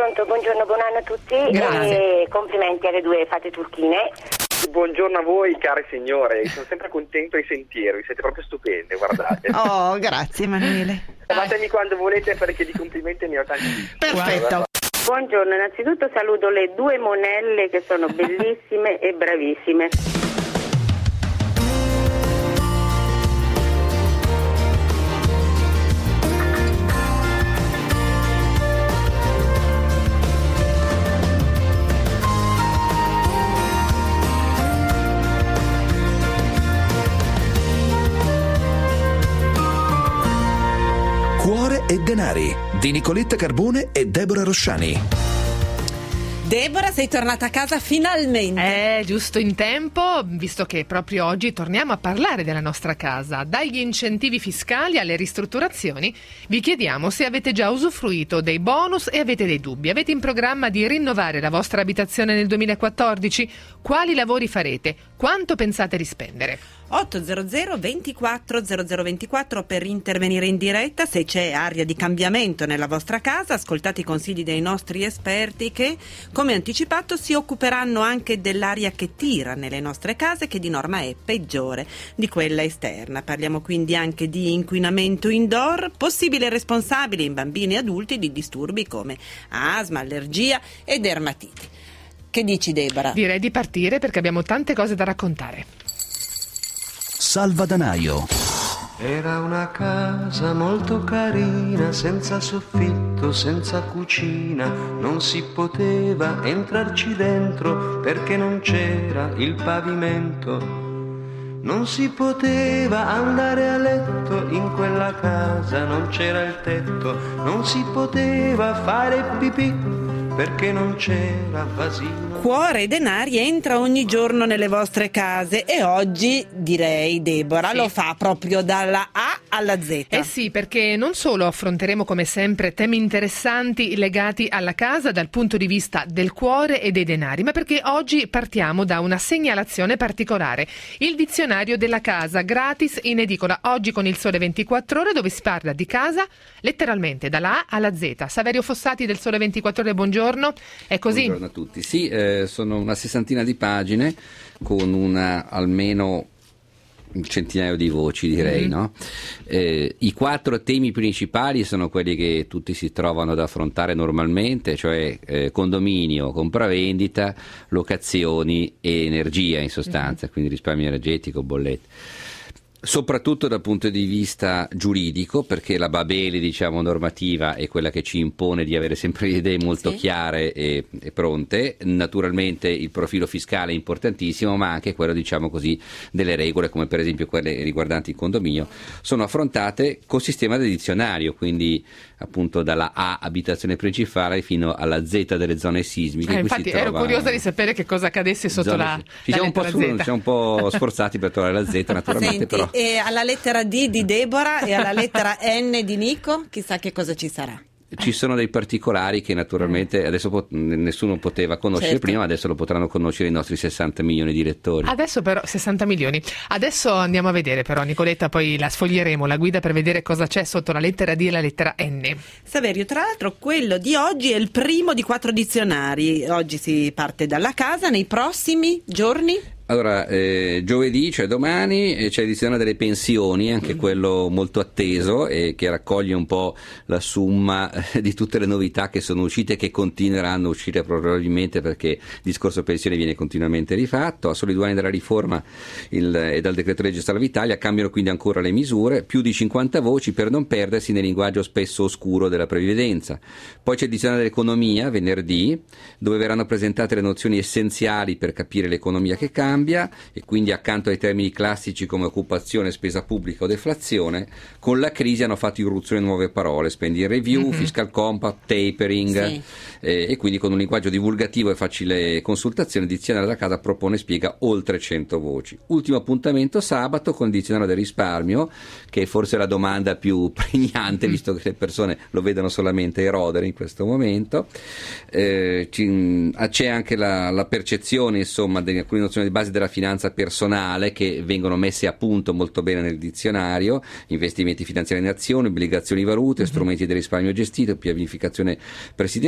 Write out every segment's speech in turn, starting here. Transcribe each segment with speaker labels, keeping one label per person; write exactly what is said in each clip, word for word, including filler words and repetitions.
Speaker 1: Pronto, buongiorno, buon anno a tutti.
Speaker 2: Grazie.
Speaker 1: E complimenti alle due fate turchine.
Speaker 3: Buongiorno a voi, care signore, sono sempre contento di sentirvi, siete proprio stupende, guardate.
Speaker 2: Oh, grazie Emanuele.
Speaker 3: Chiamatemi quando volete perché di complimenti ne ho tanti.
Speaker 2: Perfetto.
Speaker 1: Buongiorno, innanzitutto saluto le due monelle che sono bellissime e bravissime.
Speaker 4: Cuore e denari di Nicoletta Carbone e Deborah Rosciani.
Speaker 5: Deborah, sei tornata a casa finalmente.
Speaker 6: Eh, giusto in tempo, visto che proprio oggi torniamo a parlare della nostra casa. Dagli incentivi fiscali alle ristrutturazioni, vi chiediamo se avete già usufruito dei bonus e avete dei dubbi. Avete in programma di rinnovare la vostra abitazione nel duemilaquattordici? Quali lavori farete? Quanto pensate di spendere?
Speaker 5: otto zero zero ventiquattro zero zero ventiquattro per intervenire in diretta. Se c'è aria di cambiamento nella vostra casa, ascoltate i consigli dei nostri esperti che, come anticipato, si occuperanno anche dell'aria che tira nelle nostre case, che di norma è peggiore di quella esterna. Parliamo quindi anche di inquinamento indoor, possibile responsabile in bambini e adulti di disturbi come asma, allergia e dermatiti. Che dici, Deborah?
Speaker 6: Direi di partire perché abbiamo tante cose da raccontare.
Speaker 4: Salvadanaio.
Speaker 7: Era una casa molto carina, senza soffitto, senza cucina, non si poteva entrarci dentro perché non c'era il pavimento. Non si poteva andare a letto in quella casa, non c'era il tetto, non si poteva fare pipì perché non c'era vasino.
Speaker 5: Cuore e denari entra ogni giorno nelle vostre case e oggi, direi, Deborah,
Speaker 6: Sì.
Speaker 5: lo fa proprio dalla A alla Z.
Speaker 6: Eh sì, perché non solo affronteremo come sempre temi interessanti legati alla casa dal punto di vista del cuore e dei denari, ma perché oggi partiamo da una segnalazione particolare. Il dizionario della casa, gratis in edicola oggi con il Sole ventiquattro Ore, dove si parla di casa letteralmente dalla A alla Z. Saverio Fossati del Sole ventiquattro Ore, buongiorno. È così?
Speaker 8: Buongiorno a tutti. Sì, eh, sono una sessantina di pagine con una almeno un centinaio di voci, direi, mm-hmm. no? Eh, i quattro temi principali sono quelli che tutti si trovano ad affrontare normalmente, cioè eh, condominio, compravendita, locazioni e energia in sostanza, mm-hmm. quindi risparmio energetico, bollette. Soprattutto dal punto di vista giuridico, perché la Babeli, diciamo, normativa è quella che ci impone di avere sempre le idee molto sì. chiare e, e pronte. Naturalmente il profilo fiscale è importantissimo, ma anche quello, diciamo così, delle regole, come per esempio quelle riguardanti il condominio, sono affrontate col sistema del dizionario, quindi appunto dalla A, abitazione principale, fino alla Z delle zone sismiche.
Speaker 6: Eh, infatti ero curiosa di sapere che cosa accadesse sotto zone, la,
Speaker 8: ci
Speaker 6: la
Speaker 8: siamo un po'
Speaker 6: lettera
Speaker 8: su,
Speaker 6: Z.
Speaker 8: ci siamo un po' sforzati per trovare la Z, naturalmente.
Speaker 5: Senti,
Speaker 8: però
Speaker 5: e alla lettera D di Deborah e alla lettera N di Nico, chissà che cosa ci sarà.
Speaker 8: Ci sono dei particolari che naturalmente adesso pot- nessuno poteva conoscere
Speaker 5: certo.
Speaker 8: prima, adesso lo potranno conoscere i nostri sessanta milioni di lettori.
Speaker 6: Adesso però sessanta milioni. Adesso andiamo a vedere però, Nicoletta, poi la sfoglieremo, la guida per vedere cosa c'è sotto la lettera D e la lettera N.
Speaker 5: Saverio, tra l'altro quello di oggi è il primo di quattro dizionari. Oggi si parte dalla casa, nei prossimi giorni?
Speaker 8: Allora, eh, giovedì, cioè domani, eh, c'è il dizionario delle pensioni, anche mm. quello molto atteso e che raccoglie un po' la somma eh, di tutte le novità che sono uscite e che continueranno a uscire probabilmente, perché il discorso pensioni viene continuamente rifatto. A soli due anni dalla riforma il, e dal decreto legge Salva Italia cambiano quindi ancora le misure, più di cinquanta voci per non perdersi nel linguaggio spesso oscuro della previdenza. Poi c'è il dizionario dell'economia, venerdì, dove verranno presentate le nozioni essenziali per capire l'economia che cambia, e quindi accanto ai termini classici come occupazione, spesa pubblica o deflazione, con la crisi hanno fatto irruzione nuove parole: spending review, mm-hmm. fiscal compact, tapering, sì. eh, e quindi con un linguaggio divulgativo e facile consultazione il dizionario della casa propone e spiega oltre cento voci. Ultimo appuntamento sabato con il dizionario del risparmio, che è forse la domanda più pregnante, mm-hmm. visto che le persone lo vedono solamente erodere in questo momento. Eh, ci, c'è anche la, la percezione, insomma, di alcune nozioni di base della finanza personale che vengono messe a punto molto bene nel dizionario: investimenti finanziari in azioni, obbligazioni valute, mm-hmm. strumenti di risparmio gestito, pianificazione presidenziale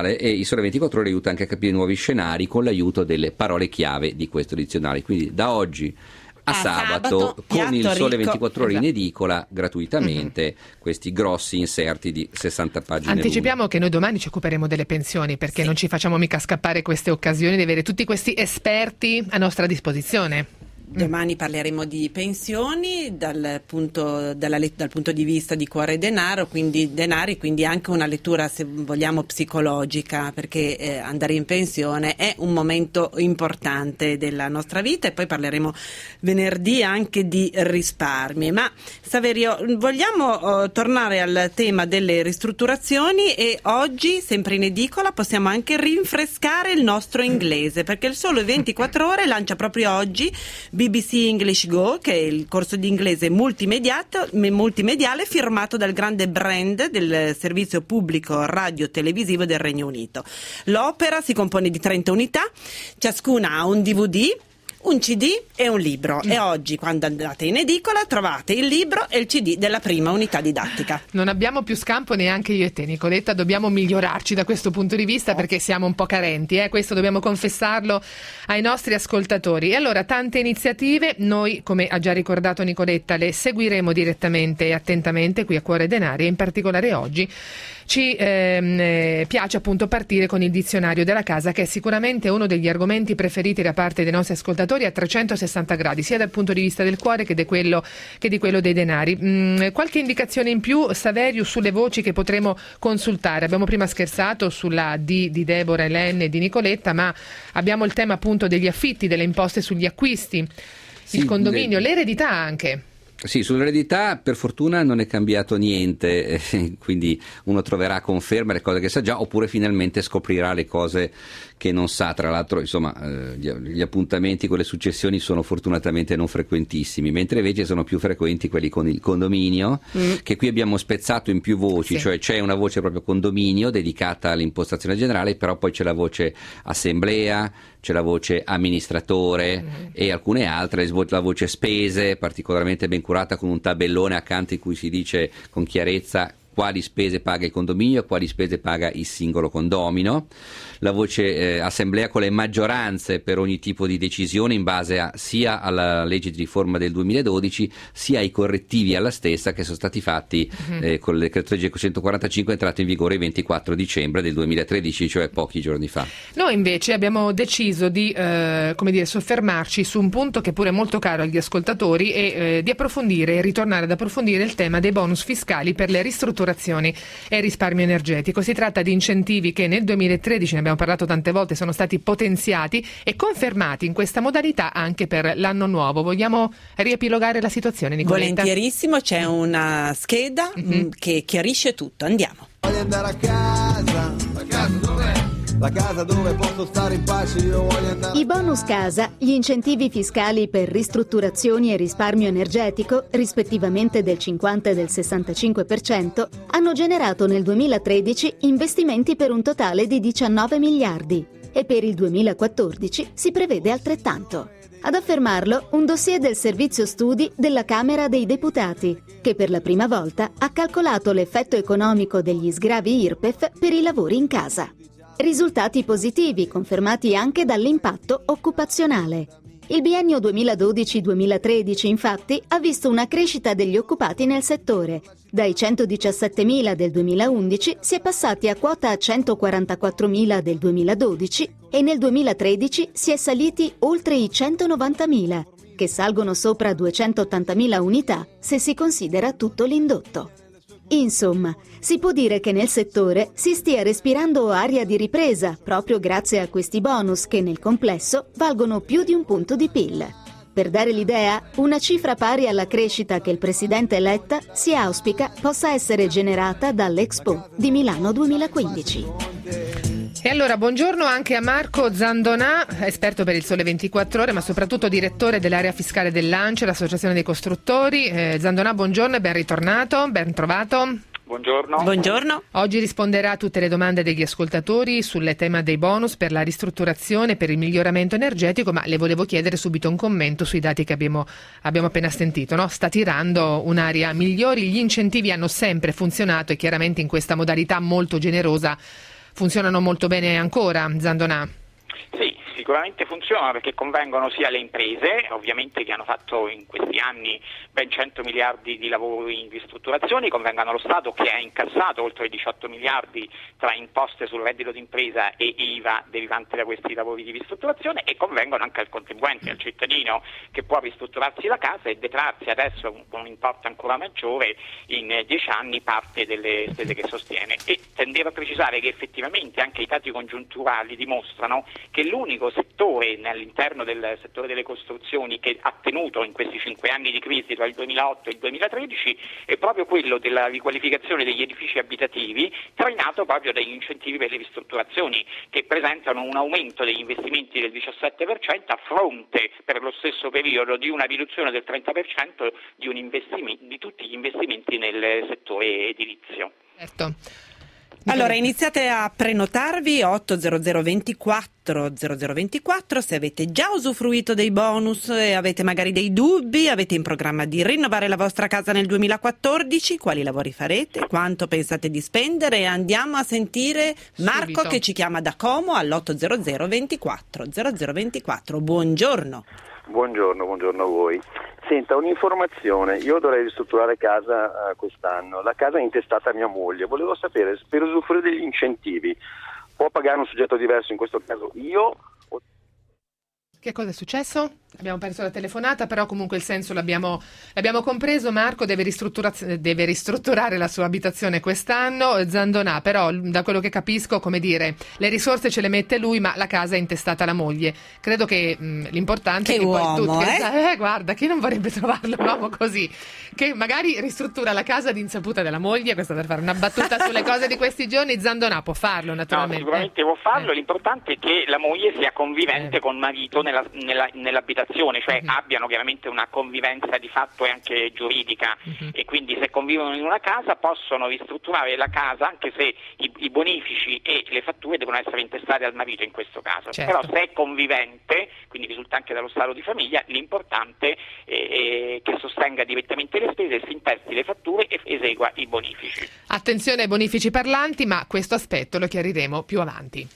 Speaker 8: dizionale, e il Sole ventiquattro Ore aiuta anche a capire nuovi scenari con l'aiuto delle parole chiave di questo dizionale. Quindi da oggi a,
Speaker 5: a
Speaker 8: sabato,
Speaker 5: sabato
Speaker 8: con il Sole
Speaker 5: ricco.
Speaker 8: ventiquattro Ore
Speaker 6: Esatto.
Speaker 8: in edicola gratuitamente, mm-hmm. questi grossi inserti di sessanta pagine.
Speaker 6: Anticipiamo
Speaker 8: l'uno.
Speaker 6: che noi domani ci occuperemo delle pensioni, perché
Speaker 5: Sì.
Speaker 6: non ci facciamo mica scappare queste occasioni di avere tutti questi esperti a nostra disposizione.
Speaker 5: Domani parleremo di pensioni dal punto, dalla, dal punto di vista di Cuore e Denaro, quindi denari, quindi anche una lettura, se vogliamo, psicologica, perché eh, andare in pensione è un momento importante della nostra vita. E poi parleremo venerdì anche di risparmi. Ma Saverio, vogliamo uh, tornare al tema delle ristrutturazioni, e oggi, sempre in edicola, possiamo anche rinfrescare il nostro inglese, perché il Sole ventiquattro Ore lancia proprio oggi B B C English Go, che è il corso di inglese multimediato- multimediale firmato dal grande brand del servizio pubblico radio-televisivo del Regno Unito. L'opera si compone di trenta unità, ciascuna ha un D V D, un C D e un libro, mm. e oggi, quando andate in edicola, trovate il libro e il C D della prima unità didattica.
Speaker 6: Non abbiamo più scampo neanche io e te, Nicoletta, dobbiamo migliorarci da questo punto di vista, perché siamo un po' carenti, eh? Questo dobbiamo confessarlo ai nostri ascoltatori. E allora, tante iniziative, noi, come ha già ricordato Nicoletta, le seguiremo direttamente e attentamente qui a Cuore e Denari, e in particolare oggi ci ehm, eh, piace appunto partire con il dizionario della casa, che è sicuramente uno degli argomenti preferiti da parte dei nostri ascoltatori a trecentosessanta gradi, sia dal punto di vista del cuore che di quello, che di quello dei denari. Mm, qualche indicazione in più, Saverio, sulle voci che potremo consultare? Abbiamo prima scherzato sulla D di Deborah e l'N di Nicoletta, ma abbiamo il tema appunto degli affitti, delle imposte sugli acquisti,
Speaker 8: Sì,
Speaker 6: il condominio,
Speaker 8: le...
Speaker 6: l'eredità anche.
Speaker 8: Sì, sull'eredità per fortuna non è cambiato niente, eh, quindi uno troverà conferma le cose che sa già, oppure finalmente scoprirà le cose che non sa. Tra l'altro, insomma, eh, gli, gli appuntamenti con le successioni sono fortunatamente non frequentissimi, mentre invece sono più frequenti quelli con il condominio, mm. che qui abbiamo spezzato in più voci, sì. Cioè c'è una voce proprio condominio dedicata all'impostazione generale, però poi c'è la voce assemblea, c'è la voce amministratore, mm. e alcune altre, la voce spese, particolarmente ben curata con un tabellone accanto in cui si dice con chiarezza quali spese paga il condominio e quali spese paga il singolo condomino. La voce eh, assemblea con le maggioranze per ogni tipo di decisione in base a, sia alla legge di riforma del duemiladodici sia ai correttivi alla stessa che sono stati fatti mm-hmm. eh, con il decreto legge centoquarantacinque entrato in vigore il ventiquattro dicembre del duemilatredici, cioè pochi giorni fa.
Speaker 6: Noi invece abbiamo deciso di eh, come dire, soffermarci su un punto che pure è molto caro agli ascoltatori, e eh, di approfondire e ritornare ad approfondire il tema dei bonus fiscali per le ristrutturazioni e il risparmio energetico. Si tratta di incentivi che nel duemilatredici, ne abbiamo parlato tante volte, sono stati potenziati e confermati in questa modalità anche per l'anno nuovo. Vogliamo riepilogare la situazione, Nicoletta?
Speaker 5: Volentierissimo, c'è una scheda mm-hmm. che chiarisce tutto. Andiamo.
Speaker 9: Voglio andare a casa. La casa dov'è? La casa dove posso stare in pace, io voglio andare.
Speaker 10: I bonus casa, gli incentivi fiscali per ristrutturazioni e risparmio energetico, rispettivamente del cinquanta e del sessantacinque per cento, hanno generato nel duemilatredici investimenti per un totale di diciannove miliardi, e per il duemilaquattordici si prevede altrettanto. Ad affermarlo un dossier del Servizio Studi della Camera dei Deputati, che per la prima volta ha calcolato l'effetto economico degli sgravi I R P E F per i lavori in casa. Risultati positivi confermati anche dall'impatto occupazionale. Il biennio duemiladodici duemilatredici infatti ha visto una crescita degli occupati nel settore. Dai centodiciassettemila del duemilaundici si è passati a quota centoquarantaquattromila del duemiladodici, e nel duemilatredici si è saliti oltre i centonovantamila, che salgono sopra duecentottantamila unità se si considera tutto l'indotto. Insomma, si può dire che nel settore si stia respirando aria di ripresa proprio grazie a questi bonus che nel complesso valgono più di un punto di P I L. Per dare l'idea, una cifra pari alla crescita che il presidente Letta si auspica possa essere generata dall'Expo di Milano duemilaquindici.
Speaker 6: E allora buongiorno anche a Marco Zandonà, esperto per il Sole ventiquattro Ore, ma soprattutto direttore dell'area fiscale dell'ANCE, l'Associazione dei Costruttori. Eh, Zandonà, buongiorno e ben ritornato, ben trovato.
Speaker 3: Buongiorno.
Speaker 5: Buongiorno.
Speaker 6: Oggi risponderà a tutte le domande degli ascoltatori sul tema dei bonus per la ristrutturazione, per il miglioramento energetico, ma le volevo chiedere subito un commento sui dati che abbiamo, abbiamo appena sentito, no? Sta tirando un'aria migliore, gli incentivi hanno sempre funzionato e chiaramente in questa modalità molto generosa funzionano molto bene ancora, Zandonà.
Speaker 11: Sì, sicuramente funzionano perché convengono sia le imprese, ovviamente che hanno fatto in questi anni ben cento miliardi di lavori in ristrutturazioni, convengono allo Stato che ha incassato oltre diciotto miliardi tra imposte sul reddito d'impresa e I V A derivante da questi lavori di ristrutturazione, e convengono anche al contribuente, al cittadino che può ristrutturarsi la casa e detrarsi adesso con un importo ancora maggiore in dieci anni parte delle spese che sostiene. E tendevo a precisare che effettivamente anche i dati congiunturali dimostrano che l'unico settore all'interno del settore delle costruzioni che ha tenuto in questi cinque anni di crisi tra il duemilaotto e il duemilatredici è proprio quello della riqualificazione degli edifici abitativi, trainato proprio dagli incentivi per le ristrutturazioni, che presentano un aumento degli investimenti del diciassette per cento a fronte per lo stesso periodo di una riduzione del trenta per cento di, un investimento, di tutti gli investimenti nel settore edilizio.
Speaker 6: Certo.
Speaker 5: Allora iniziate a prenotarvi otto zero zero ventiquattro zero zero ventiquattro se avete già usufruito dei bonus e avete magari dei dubbi, avete in programma di rinnovare la vostra casa nel duemilaquattordici, quali lavori farete, quanto pensate di spendere, e andiamo a sentire Marco
Speaker 6: Subito.
Speaker 5: che ci chiama da Como all'otto zero zero ventiquattro zero zero ventiquattro. Buongiorno.
Speaker 12: Buongiorno, buongiorno a voi. Senta, un'informazione, io dovrei ristrutturare casa uh, quest'anno, la casa è intestata a mia moglie, volevo sapere, per usufruire degli incentivi, può pagare un soggetto diverso, in questo caso io? O...
Speaker 6: Che cosa è successo? Abbiamo perso la telefonata, però comunque il senso l'abbiamo, l'abbiamo compreso. Marco deve, deve ristrutturare la sua abitazione quest'anno. Zandonà, però, da quello che capisco, come dire, le risorse ce le mette lui, ma la casa è intestata alla moglie. Credo che mh, l'importante
Speaker 5: che
Speaker 6: è che
Speaker 5: uomo,
Speaker 6: poi tu...
Speaker 5: eh?
Speaker 6: eh, guarda, chi non vorrebbe trovarlo un uomo così? Che magari ristruttura la casa di insaputa della moglie, questa per fare una battuta sulle cose di questi giorni. Zandonà può farlo, naturalmente.
Speaker 11: No, sicuramente
Speaker 6: eh.
Speaker 11: può farlo,
Speaker 6: eh.
Speaker 11: l'importante è che la moglie sia convivente
Speaker 6: Eh.
Speaker 11: con marito nella, nella, nell'abitazione, cioè
Speaker 6: Mhm.
Speaker 11: abbiano chiaramente una convivenza di fatto e anche giuridica,
Speaker 6: Mhm.
Speaker 11: e quindi se convivono in una casa possono ristrutturare la casa anche se i, i bonifici e le fatture devono essere intestate al marito in questo caso.
Speaker 6: Certo.
Speaker 11: Però se è convivente, quindi risulta anche dallo stato di famiglia, l'importante è, è che sostenga direttamente le spese, si intesti le fatture e esegua i bonifici.
Speaker 6: Attenzione ai bonifici parlanti, ma questo aspetto lo chiariremo più avanti.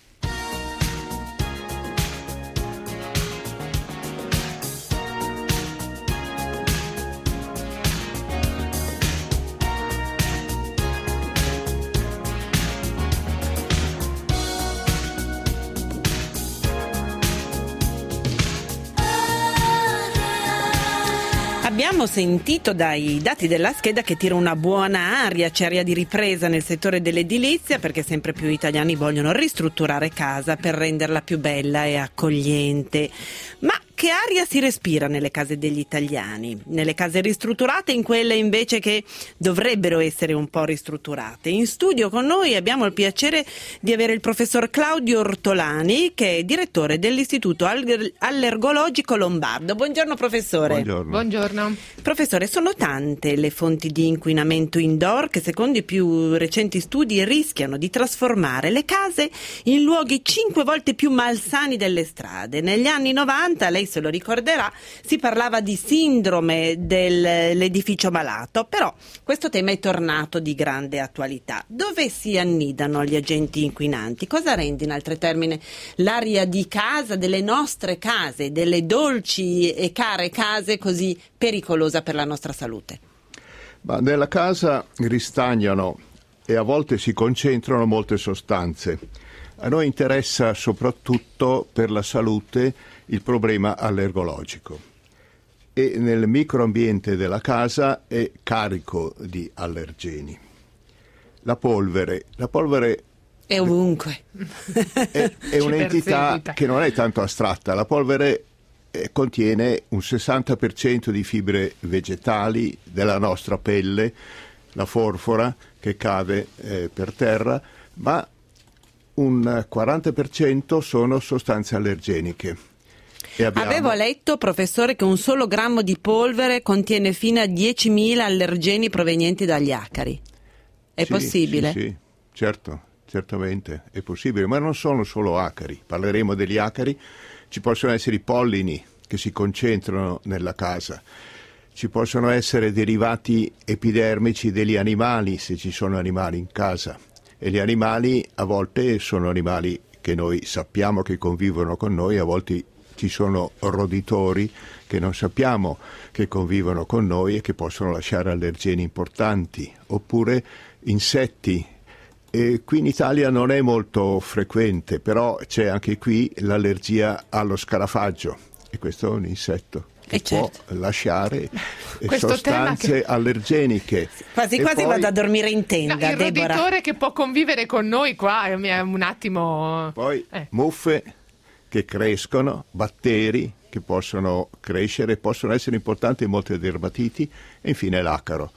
Speaker 5: Abbiamo sentito dai dati della scheda che tira una buona aria, c'è aria di ripresa nel settore dell'edilizia, perché sempre più italiani vogliono ristrutturare casa per renderla più bella e accogliente. Ma che aria si respira nelle case degli italiani? Nelle case ristrutturate, in quelle invece che dovrebbero essere un po' ristrutturate. In studio con noi abbiamo il piacere di avere il professor Claudio Ortolani, che è direttore dell'Istituto Allergologico Lombardo. Buongiorno professore.
Speaker 13: Buongiorno.
Speaker 6: Buongiorno.
Speaker 5: Professore, sono tante le fonti di inquinamento indoor che secondo i più recenti studi rischiano di trasformare le case in luoghi cinque volte più malsani delle strade. Negli anni novanta, lei se lo ricorderà, si parlava di sindrome dell'edificio malato, però questo tema è tornato di grande attualità. Dove si annidano gli agenti inquinanti? Cosa rende, in altri termini, l'aria di casa, delle nostre case, delle dolci e care case, così pericolosa per la nostra salute?
Speaker 13: Ma nella casa ristagnano e a volte si concentrano molte sostanze. A noi interessa soprattutto per la salute il problema allergologico, e nel microambiente della casa è carico di allergeni. La polvere, la polvere
Speaker 5: è ovunque.
Speaker 13: è, è un'entità
Speaker 6: perseguita.
Speaker 13: che non è tanto astratta. La polvere eh, contiene un sessanta per cento di fibre vegetali della nostra pelle, la forfora che cade eh, per terra, ma un quaranta per cento sono sostanze allergeniche. E abbiamo...
Speaker 5: Avevo letto, professore, che un solo grammo di polvere contiene fino a diecimila allergeni provenienti dagli acari. È
Speaker 13: sì,
Speaker 5: possibile?
Speaker 13: Sì, sì, certo, certamente è possibile, ma non sono solo acari. Parleremo degli acari. Ci possono essere i pollini che si concentrano nella casa. Ci possono essere derivati epidermici degli animali, se ci sono animali in casa. E gli animali a volte sono animali che noi sappiamo che convivono con noi, a volte ci sono roditori che non sappiamo che convivono con noi e che possono lasciare allergeni importanti, oppure insetti. E qui in Italia non è molto frequente, però c'è anche qui l'allergia allo scarafaggio, e questo è un insetto che
Speaker 5: E
Speaker 13: può
Speaker 5: certo.
Speaker 13: lasciare eh,
Speaker 6: Questo
Speaker 13: sostanze
Speaker 6: tema che-
Speaker 13: allergeniche.
Speaker 5: Quasi
Speaker 13: E
Speaker 5: quasi
Speaker 13: poi-
Speaker 5: vado a dormire in tenda,
Speaker 6: No, il
Speaker 5: Deborah.
Speaker 6: roditore che può convivere con noi qua è è un attimo...
Speaker 13: Poi
Speaker 6: Eh.
Speaker 13: muffe che crescono, batteri che possono crescere, possono essere importanti in molte dermatiti, e infine l'acaro.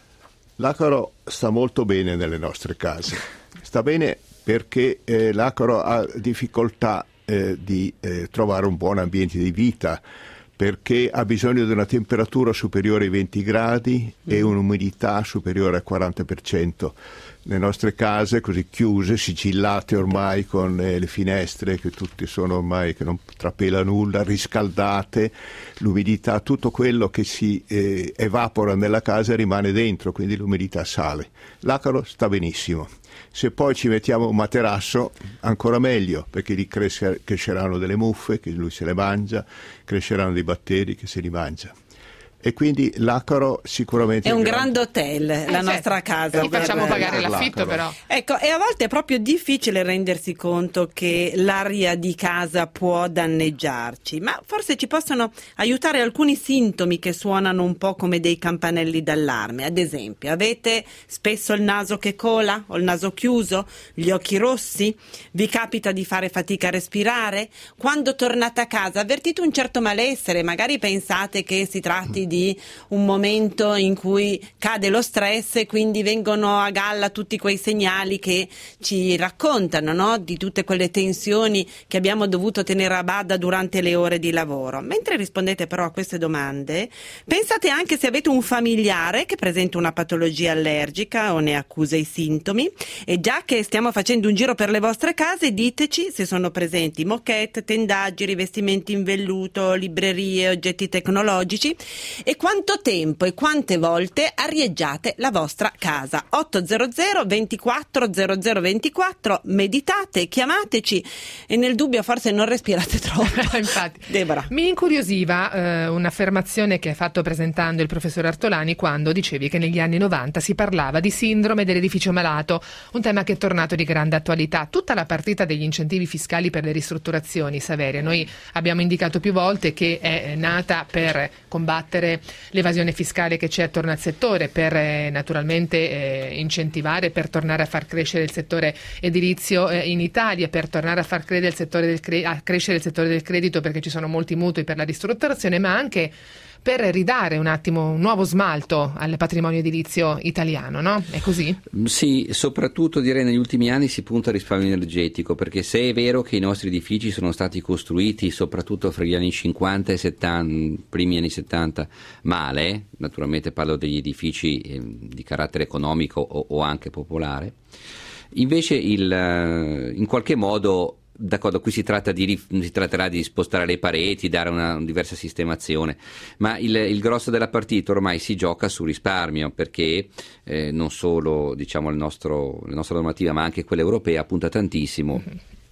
Speaker 13: L'acaro sta molto bene nelle nostre case, sta bene perché eh, l'acaro ha difficoltà eh, di eh, trovare un buon ambiente di vita, perché ha bisogno di una temperatura superiore ai venti gradi e un'umidità superiore al quaranta per cento. Le nostre case così chiuse, sigillate ormai con eh, le finestre che tutte sono ormai che non trapela nulla, riscaldate, l'umidità, tutto quello che si eh, evapora nella casa rimane dentro, quindi l'umidità sale. L'acaro sta benissimo. Se poi ci mettiamo un materasso, ancora meglio, perché lì cresce- cresceranno delle muffe che lui se le mangia, cresceranno dei batteri che se li mangia. E quindi l'acaro sicuramente
Speaker 5: È un
Speaker 13: gran-
Speaker 5: grand hotel, la
Speaker 6: certo.
Speaker 5: nostra casa.
Speaker 6: Gli facciamo
Speaker 5: per-
Speaker 6: pagare l'affitto, però.
Speaker 5: Ecco, e a volte è proprio difficile rendersi conto che l'aria di casa può danneggiarci, ma forse ci possono aiutare alcuni sintomi che suonano un po' come dei campanelli d'allarme. Ad esempio, avete spesso il naso che cola o il naso chiuso, gli occhi rossi, vi capita di fare fatica a respirare? Quando tornate a casa avvertite un certo malessere, magari pensate che si tratti di un momento in cui cade lo stress e quindi vengono a galla tutti quei segnali che ci raccontano, no? Di tutte quelle tensioni che abbiamo dovuto tenere a bada durante le ore di lavoro. Mentre rispondete però a queste domande, pensate anche se avete un familiare che presenta una patologia allergica o ne accusa i sintomi, e già che stiamo facendo un giro per le vostre case, diteci se sono presenti moquette, tendaggi, rivestimenti in velluto, librerie, oggetti tecnologici, e quanto tempo e quante volte arieggiate la vostra casa. ottocento ventiquattro zero zero ventiquattro, meditate, chiamateci, e nel dubbio forse non respirate troppo.
Speaker 6: Infatti.
Speaker 5: Deborah.
Speaker 6: Mi incuriosiva eh, un'affermazione che hai fatto presentando il professor Artolani, quando dicevi che negli anni novanta si parlava di sindrome dell'edificio malato, un tema che è tornato di grande attualità. Tutta la partita degli incentivi fiscali per le ristrutturazioni, Saveria, noi abbiamo indicato più volte che è nata per combattere l'evasione fiscale che c'è attorno al settore, per eh, naturalmente eh, incentivare, per tornare a far crescere il settore edilizio eh, in Italia, per tornare a far credere il settore del cre- a crescere il settore del credito, perché ci sono molti mutui per la ristrutturazione, ma anche per ridare un attimo un nuovo smalto al patrimonio edilizio italiano, no? È così?
Speaker 8: Sì, soprattutto direi negli ultimi anni si punta al risparmio energetico, perché se è vero che i nostri edifici sono stati costruiti soprattutto fra gli anni cinquanta e settanta, primi anni settanta, male, naturalmente parlo degli edifici eh, di carattere economico o, o anche popolare, invece il, eh, in qualche modo d'accordo, qui si tratta di si tratterà di spostare le pareti, dare una, una diversa sistemazione, ma il, il grosso della partita ormai si gioca sul risparmio, perché eh, non solo diciamo il nostro, la nostra normativa ma anche quella europea punta tantissimo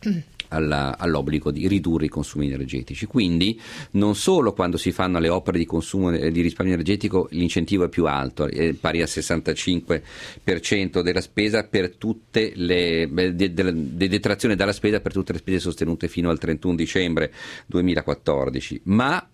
Speaker 8: alla, all'obbligo di ridurre i consumi energetici. Quindi non solo quando si fanno le opere di consumo di risparmio energetico l'incentivo è più alto, è pari al sessantacinque per cento della spesa per tutte le de, de, de detrazione dalla spesa per tutte le spese sostenute fino al trentuno dicembre duemilaquattordici, ma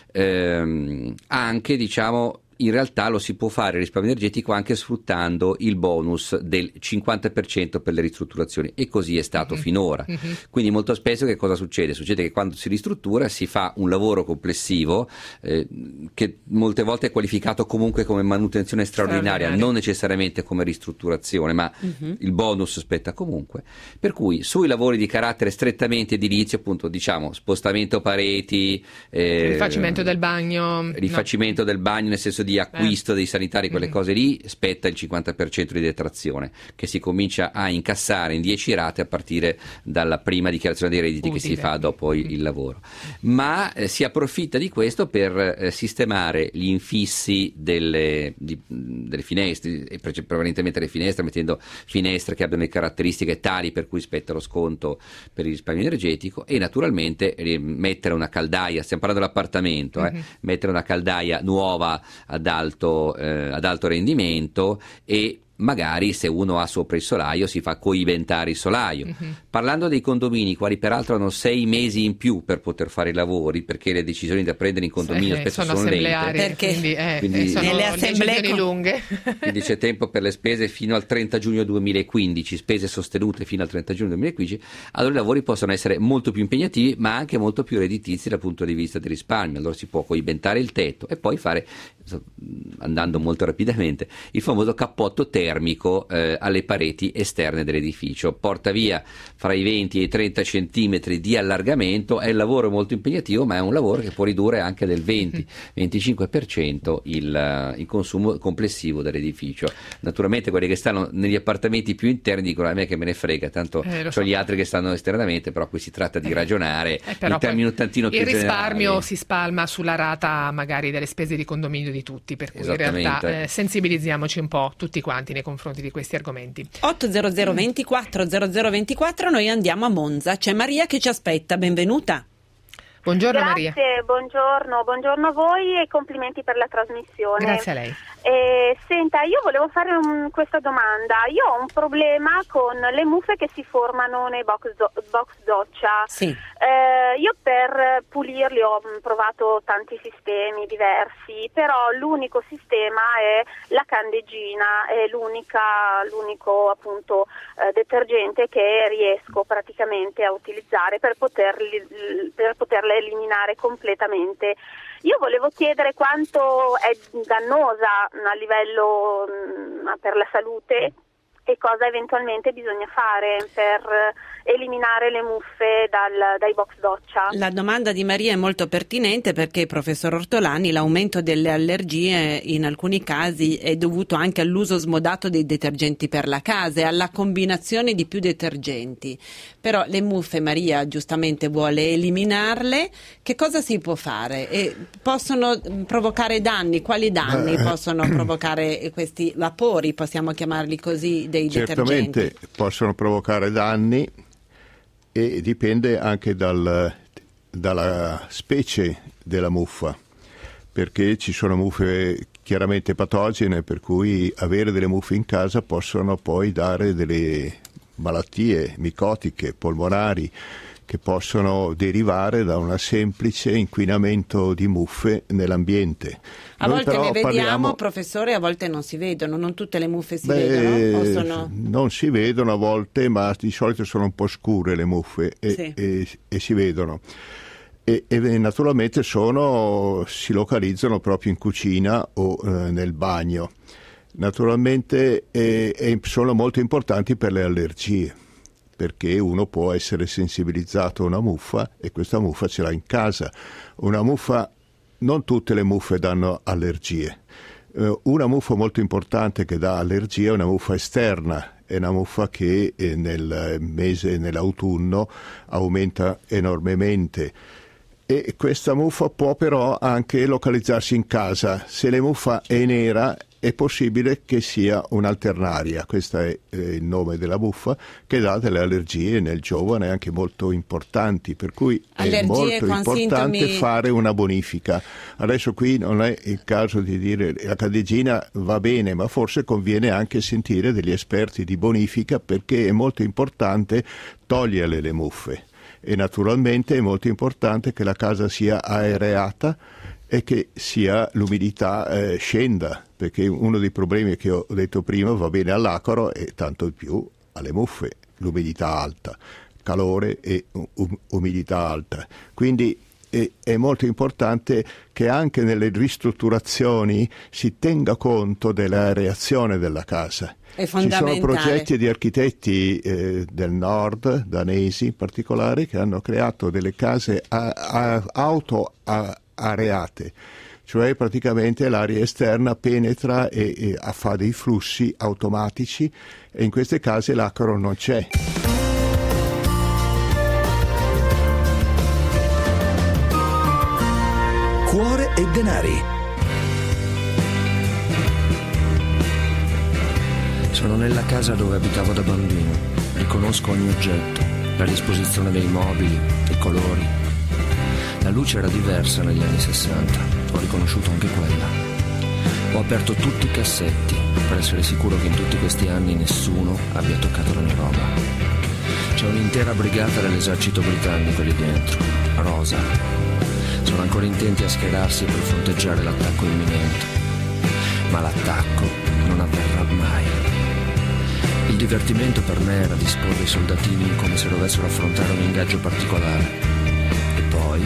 Speaker 8: ehm, anche diciamo in realtà lo si può fare il risparmio energetico anche sfruttando il bonus del cinquanta per cento per le ristrutturazioni, e così è stato mm-hmm. finora. Mm-hmm. Quindi molto spesso che cosa succede? Succede che quando si ristruttura si fa un lavoro complessivo eh, che molte volte è qualificato comunque come manutenzione straordinaria, non necessariamente come ristrutturazione, ma mm-hmm. il bonus spetta comunque. Per cui sui lavori di carattere strettamente edilizio, appunto diciamo spostamento pareti, eh,
Speaker 6: rifacimento del bagno,
Speaker 8: rifacimento
Speaker 6: no.
Speaker 8: del bagno nel senso di acquisto eh. dei sanitari, quelle mm. cose lì, spetta il cinquanta per cento di detrazione, che si comincia a incassare in dieci rate a partire dalla prima dichiarazione dei redditi Utile. Che si fa dopo il, il lavoro. Ma eh, si approfitta di questo per eh, sistemare gli infissi delle, di, delle finestre, e prevalentemente le finestre, mettendo finestre che abbiano le caratteristiche tali per cui spetta lo sconto per il risparmio energetico, e naturalmente eh, mettere una caldaia, stiamo parlando dell'appartamento, mm-hmm. eh, mettere una caldaia nuova ad alto, eh, ad alto rendimento, e magari se uno ha sopra il solaio si fa coibentare il solaio. Mm-hmm. Parlando dei condomini, quali peraltro hanno sei mesi in più per poter fare i lavori, perché le decisioni da prendere in condominio sì, spesso sono, sono lente,
Speaker 6: perché quindi, eh,
Speaker 8: quindi
Speaker 6: sono nelle assemblee con... lunghe,
Speaker 8: quindi c'è tempo per le spese fino al trenta giugno duemilaquindici, spese sostenute fino al trenta giugno duemilaquindici. Allora i lavori possono essere molto più impegnativi, ma anche molto più redditizi dal punto di vista del risparmio. Allora si può coibentare il tetto e poi fare, andando molto rapidamente, il famoso cappotto termico eh, alle pareti esterne dell'edificio. Porta via fra i venti e i trenta centimetri di allargamento. È un lavoro molto impegnativo, ma è un lavoro che può ridurre anche del venti venticinque per cento il, il consumo complessivo dell'edificio. Naturalmente quelli che stanno negli appartamenti più interni dicono: a me che me ne frega, tanto eh, ho so. gli altri che stanno esternamente. Però qui si tratta di ragionare eh, in termini un tantino più generali.
Speaker 6: Il risparmio si spalma sulla rata magari delle spese di condominio di tutti, per cui in realtà eh, sensibilizziamoci un po' tutti quanti nei confronti di questi argomenti.
Speaker 5: ottocento ventiquattro zero zero ventiquattro, noi andiamo a Monza, c'è Maria che ci aspetta, benvenuta.
Speaker 6: Buongiorno
Speaker 14: Grazie,
Speaker 6: Maria.
Speaker 14: buongiorno, buongiorno a voi e complimenti per la trasmissione.
Speaker 6: Grazie a lei.
Speaker 14: Eh, senta, io volevo fare un, questa domanda. Io ho un problema con le muffe che si formano nei box, do, box doccia.
Speaker 5: Sì.
Speaker 14: Eh, io per pulirli ho provato tanti sistemi diversi, però l'unico sistema è la candeggina, è l'unica, l'unico appunto eh, detergente che riesco praticamente a utilizzare per poterli, per poterle eliminare completamente. Io volevo chiedere quanto è dannosa a livello mh, per la salute e cosa eventualmente bisogna fare per eliminare le muffe dal, dai box doccia.
Speaker 5: La domanda di Maria è molto pertinente perché, professor Ortolani, l'aumento delle allergie in alcuni casi è dovuto anche all'uso smodato dei detergenti per la casa e alla combinazione di più detergenti. Però le muffe, Maria giustamente vuole eliminarle. Che cosa si può fare? E possono provocare danni? Quali danni possono provocare questi vapori, possiamo chiamarli così, dei
Speaker 13: Certamente
Speaker 5: detergenti?
Speaker 13: Possono provocare danni e dipende anche dal, dalla specie della muffa, perché ci sono muffe chiaramente patogene, per cui avere delle muffe in casa possono poi dare delle malattie micotiche, polmonari, che possono derivare da un semplice inquinamento di muffe nell'ambiente.
Speaker 5: A
Speaker 13: Noi
Speaker 5: volte
Speaker 13: però
Speaker 5: le vediamo,
Speaker 13: parliamo...
Speaker 5: professore, a volte non si vedono, non tutte le muffe si
Speaker 13: Beh,
Speaker 5: vedono? O sono...
Speaker 13: Non si vedono a volte, ma di solito sono un po' scure le muffe e,
Speaker 5: sì.
Speaker 13: e, e si vedono. E, e naturalmente sono, si localizzano proprio in cucina o eh, nel bagno. Naturalmente eh, eh, sono molto importanti per le allergie, perché uno può essere sensibilizzato a una muffa e questa muffa ce l'ha in casa. Una muffa, non tutte le muffe danno allergie. Eh, una muffa molto importante che dà allergia è una muffa esterna, è una muffa che eh, nel mese, nell'autunno, aumenta enormemente. E questa muffa può però anche localizzarsi in casa. Se la muffa è nera, è possibile che sia un'alternaria, questo è eh, il nome della muffa, che dà delle allergie nel giovane anche molto importanti, per cui allergie è molto importante sintomi... fare una bonifica. Adesso qui non è il caso di dire la candeggina va bene, ma forse conviene anche sentire degli esperti di bonifica, perché è molto importante toglierle le muffe. E naturalmente è molto importante che la casa sia aereata e che sia l'umidità eh, scenda, perché uno dei problemi che ho detto prima va bene all'acaro e tanto più alle muffe, l'umidità alta, calore e um, umidità alta. Quindi è, è molto importante che anche nelle ristrutturazioni si tenga conto della reazione della casa.
Speaker 5: È
Speaker 13: Ci sono progetti di architetti eh, del nord, danesi in particolare, che hanno creato delle case a, a, auto a, areate, cioè praticamente l'aria esterna penetra e, e fa dei flussi automatici, e in queste case l'acaro non c'è.
Speaker 4: Cuore e denari.
Speaker 15: Sono nella casa dove abitavo da bambino. Riconosco ogni oggetto, la disposizione dei mobili, i colori. La luce era diversa negli anni sessanta, ho riconosciuto anche quella. Ho aperto tutti i cassetti per essere sicuro che in tutti questi anni nessuno abbia toccato la mia roba. C'è un'intera brigata dell'esercito britannico lì dentro, rosa. Sono ancora intenti a schierarsi per fronteggiare l'attacco imminente. Ma l'attacco non avverrà mai. Il divertimento per me era disporre i soldatini come se dovessero affrontare un ingaggio particolare. E poi,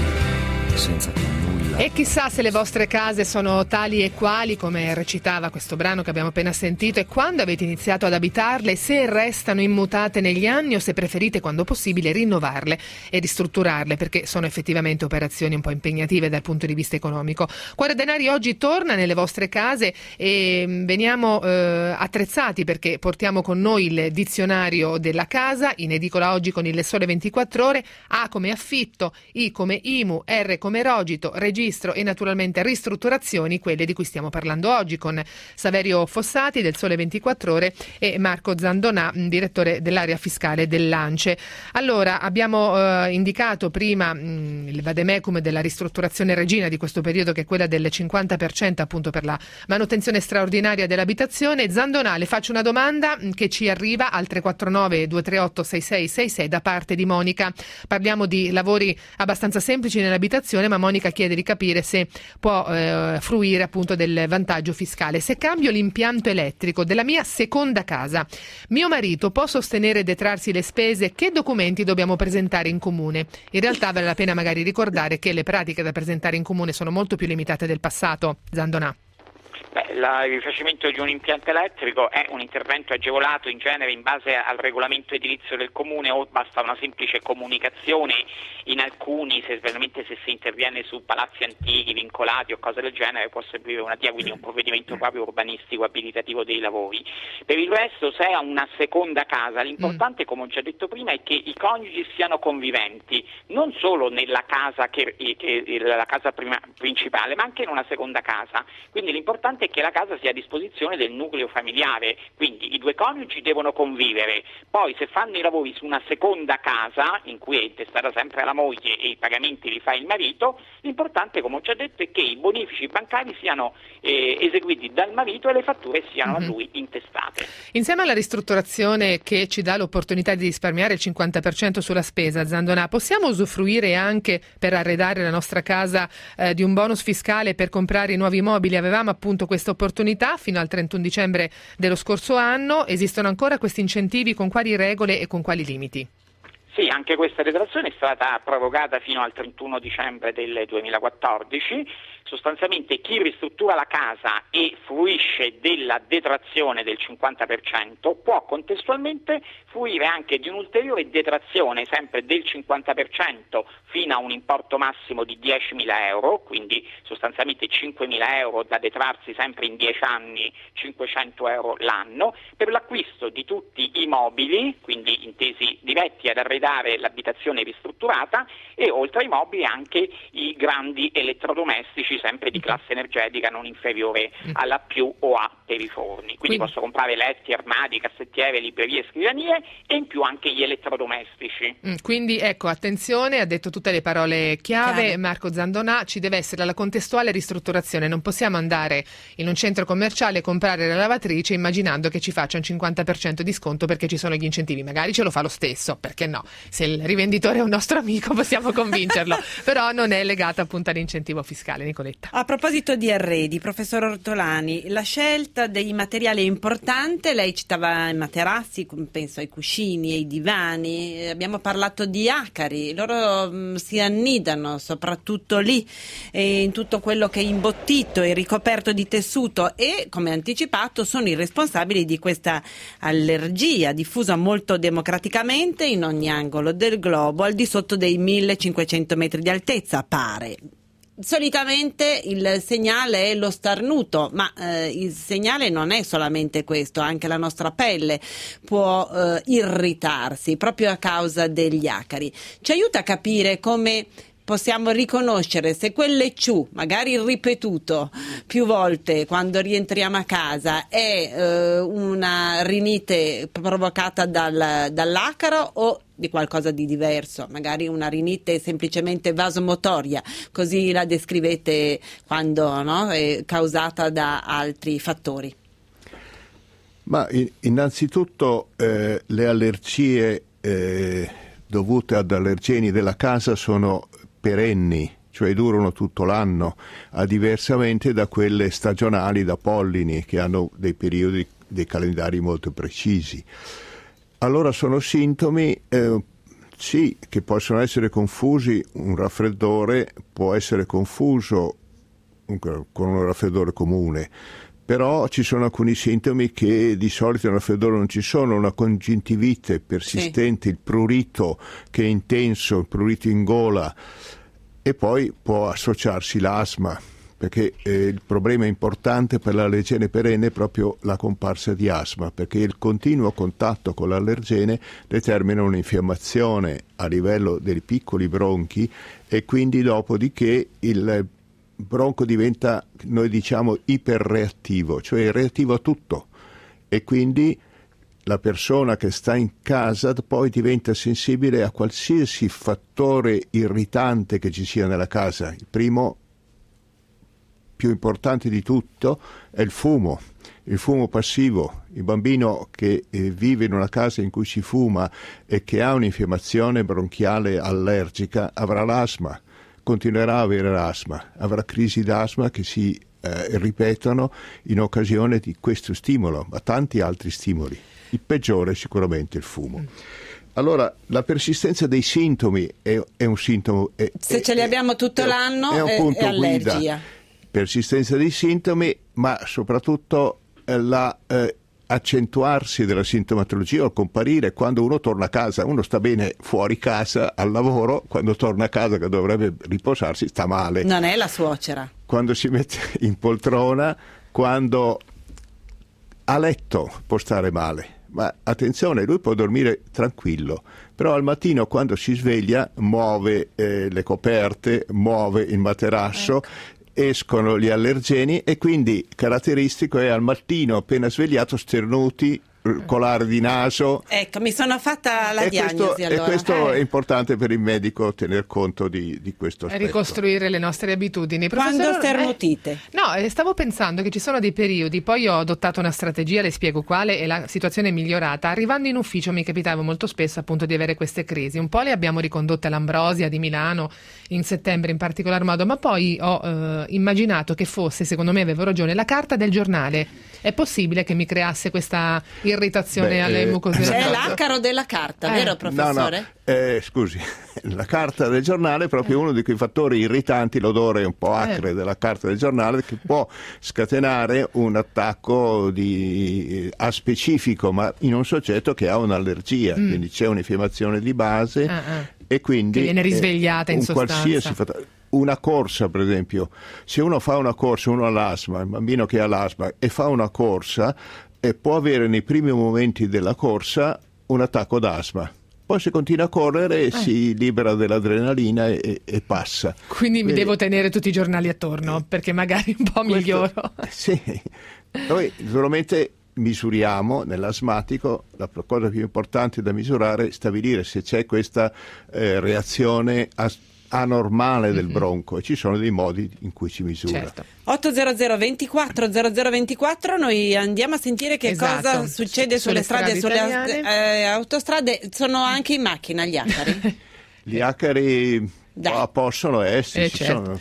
Speaker 15: senza che nulla...
Speaker 6: E chissà se le vostre case sono tali e quali come recitava questo brano che abbiamo appena sentito, e quando avete iniziato ad abitarle, se restano immutate negli anni o se preferite quando possibile rinnovarle e ristrutturarle, perché sono effettivamente operazioni un po' impegnative dal punto di vista economico. Cuore Denari oggi torna nelle vostre case e veniamo eh, attrezzati, perché portiamo con noi il dizionario della casa, in edicola oggi con il Sole ventiquattro Ore, A come affitto, I come I M U, R come rogito, registro e naturalmente ristrutturazioni, quelle di cui stiamo parlando oggi con Saverio Fossati del Sole ventiquattro Ore e Marco Zandonà, direttore dell'area fiscale dell'Ance. Allora, abbiamo eh, indicato prima mh, il vademecum della ristrutturazione regina di questo periodo, che è quella del cinquanta per cento appunto per la manutenzione straordinaria dell'abitazione. Zandonà, le faccio una domanda mh, che ci arriva al tre quattro nove due tre otto sei sei sei sei da parte di Monica. Parliamo di lavori abbastanza semplici nell'abitazione, ma Monica chiede di capire se può eh, fruire appunto del vantaggio fiscale. Se cambio l'impianto elettrico della mia seconda casa, mio marito può sostenere e detrarsi le spese? Che documenti dobbiamo presentare in comune? In realtà vale la pena magari ricordare che le pratiche da presentare in comune sono molto più limitate del passato. Zandonà.
Speaker 11: Beh, la, il rifacimento di un impianto elettrico è un intervento agevolato in genere in base al regolamento edilizio del comune, o basta una semplice comunicazione. In alcuni, se, specialmente se si interviene su palazzi antichi, vincolati o cose del genere, può servire una D I A, quindi un provvedimento proprio urbanistico abilitativo dei lavori. Per il resto, se è una seconda casa, l'importante, come ho già detto prima, è che i coniugi siano conviventi, non solo nella casa che, che la casa prima, principale, ma anche in una seconda casa. Quindi l'importante è che la casa sia a disposizione del nucleo familiare, quindi i due coniugi devono convivere. Poi se fanno i lavori su una seconda casa, in cui è intestata sempre la moglie e i pagamenti li fa il marito, l'importante, come ho già detto, è che i bonifici bancari siano eh, eseguiti dal marito e le fatture siano mm-hmm. a lui intestate.
Speaker 6: Insieme alla ristrutturazione che ci dà l'opportunità di risparmiare il cinquanta per cento sulla spesa, Zandonà, possiamo usufruire anche per arredare la nostra casa eh, di un bonus fiscale per comprare i nuovi mobili? Avevamo appunto questa opportunità fino al trentuno dicembre dello scorso anno. Esistono ancora questi incentivi? Con quali regole e con quali limiti?
Speaker 11: Sì, anche questa detrazione è stata prorogata fino al trentuno dicembre del duemilaquattordici. Sostanzialmente chi ristruttura la casa e fruisce della detrazione del cinquanta per cento può contestualmente fruire anche di un'ulteriore detrazione sempre del cinquanta per cento fino a un importo massimo di diecimila euro, quindi sostanzialmente cinquemila euro da detrarsi sempre in dieci anni, cinquecento euro l'anno, per l'acquisto di tutti i mobili, quindi intesi diretti ad arredare l'abitazione ristrutturata, e oltre ai mobili anche i grandi elettrodomestici sempre di classe energetica non inferiore alla più o A per i forni. Quindi, Quindi posso comprare letti, armadi, cassettiere, librerie, scrivanie e in più anche gli elettrodomestici.
Speaker 6: Quindi ecco, attenzione, ha detto tutte le parole chiave, chiave. Marco Zandonà, ci deve essere la contestuale ristrutturazione. Non possiamo andare in un centro commerciale e comprare la lavatrice immaginando che ci faccia un cinquanta per cento di sconto perché ci sono gli incentivi. Magari ce lo fa lo stesso, perché no? Se il rivenditore è un nostro amico possiamo convincerlo, però non è legata appunto all'incentivo fiscale. Nicoletta.
Speaker 5: A proposito di arredi, professor Ortolani, la scelta dei materiali è importante. Lei citava i materassi, penso ai cuscini, ai divani, abbiamo parlato di acari, loro mh, si annidano soprattutto lì, e in tutto quello che è imbottito e ricoperto di tessuto, e come anticipato sono i responsabili di questa allergia diffusa molto democraticamente in ogni angolo del globo al di sotto dei millecinquecento metri di altezza, pare. solitamente il segnale è lo starnuto, ma eh, il segnale non è solamente questo, anche la nostra pelle può eh, irritarsi proprio a causa degli acari. Ci aiuta a capire come possiamo riconoscere se quel lecciù, magari ripetuto più volte quando rientriamo a casa, è eh, una rinite provocata dal, dall'acaro o di qualcosa di diverso, magari una rinite semplicemente vasomotoria, così la descrivete quando, no, è causata da altri fattori.
Speaker 13: Ma innanzitutto eh, le allergie eh, dovute ad allergeni della casa sono perenni, cioè durano tutto l'anno, a diversamente da quelle stagionali da pollini che hanno dei periodi, dei calendari molto precisi. Allora sono sintomi eh, sì, che possono essere confusi. Un raffreddore può essere confuso con un raffreddore comune, però ci sono alcuni sintomi che di solito nel raffreddore non ci sono: una congiuntivite persistente, sì, il prurito che è intenso, il prurito in gola, e poi può associarsi l'asma, perché eh, il problema importante per l'allergene perenne è proprio la comparsa di asma, perché il continuo contatto con l'allergene determina un'infiammazione a livello dei piccoli bronchi, e quindi dopodiché il bronco diventa, noi diciamo, iperreattivo, cioè è reattivo a tutto, e quindi la persona che sta in casa poi diventa sensibile a qualsiasi fattore irritante che ci sia nella casa. Il primo, più importante di tutto, è il fumo, il fumo passivo. Il bambino che eh, vive in una casa in cui si fuma e che ha un'infiammazione bronchiale allergica avrà l'asma, continuerà a avere l'asma, avrà crisi d'asma che si eh, ripetono in occasione di questo stimolo, ma tanti altri stimoli. Il peggiore è sicuramente il fumo. Allora, la persistenza dei sintomi è, è un sintomo. È,
Speaker 5: Se
Speaker 13: è,
Speaker 5: ce li abbiamo tutto
Speaker 13: è,
Speaker 5: l'anno
Speaker 13: è, un
Speaker 5: è,
Speaker 13: punto
Speaker 5: è allergia.
Speaker 13: Guida. Persistenza dei sintomi, ma soprattutto eh, la eh, accentuarsi della sintomatologia o comparire quando uno torna a casa. Uno sta bene fuori casa al lavoro, quando torna a casa che dovrebbe riposarsi sta male.
Speaker 5: Non è la suocera.
Speaker 13: Quando si mette in poltrona, quando a letto può stare male. Ma attenzione, lui può dormire tranquillo, però al mattino quando si sveglia muove eh, le coperte, muove il materasso, ecco, escono gli allergeni, e quindi caratteristico è al mattino appena svegliato sternuti, colare di naso.
Speaker 5: Ecco, mi sono fatta la
Speaker 13: e
Speaker 5: diagnosi
Speaker 13: questo,
Speaker 5: allora.
Speaker 13: E questo
Speaker 5: eh.
Speaker 13: è importante per il medico tener conto di, di questo aspetto.
Speaker 6: Ricostruire le nostre abitudini.
Speaker 5: Quando sternutite?
Speaker 6: Eh, no, eh, stavo pensando che ci sono dei periodi, poi ho adottato una strategia, le spiego quale, e la situazione è migliorata. Arrivando in ufficio mi capitava molto spesso appunto di avere queste crisi. Un po' le abbiamo ricondotte all'Ambrosia di Milano in settembre in particolar modo, ma poi ho eh, immaginato che fosse, secondo me avevo ragione, la carta del giornale. È possibile che mi creasse questa irritazione Beh, alle eh, mucose?
Speaker 5: C'è l'acaro della carta, eh. vero professore?
Speaker 13: No, no. Eh, scusi, la carta del giornale è proprio eh. uno di quei fattori irritanti, l'odore un po' acre eh. della carta del giornale, che può scatenare un attacco di, a specifico, ma in un soggetto che ha un'allergia, mm. quindi c'è un'infiammazione di base ah, ah. e quindi
Speaker 6: che viene risvegliata
Speaker 13: eh,
Speaker 6: in
Speaker 13: un
Speaker 6: sostanza.
Speaker 13: Qualsiasi fattore. Una corsa, per esempio, se uno fa una corsa, uno ha l'asma, il bambino che ha l'asma e fa una corsa, e può avere nei primi momenti della corsa un attacco d'asma. Poi se continua a correre eh. si libera dell'adrenalina e, e passa.
Speaker 6: Quindi mi
Speaker 13: Quindi,
Speaker 6: devo tenere tutti i giornali attorno, perché magari un po'
Speaker 13: questo,
Speaker 6: miglioro.
Speaker 13: Sì, noi naturalmente misuriamo nell'asmatico, la cosa più importante da misurare è stabilire se c'è questa eh, reazione a anormale del bronco, e ci sono dei modi in cui si misura.
Speaker 5: Certo. ottocento ventiquattro zero zero ventiquattro, noi andiamo a sentire che
Speaker 6: esatto.
Speaker 5: cosa succede sulle, sulle strade e sulle eh, autostrade. Sono anche in macchina gli acari?
Speaker 13: Gli acari oh, possono essere,
Speaker 6: eh,
Speaker 13: ci
Speaker 6: certo.
Speaker 13: sono.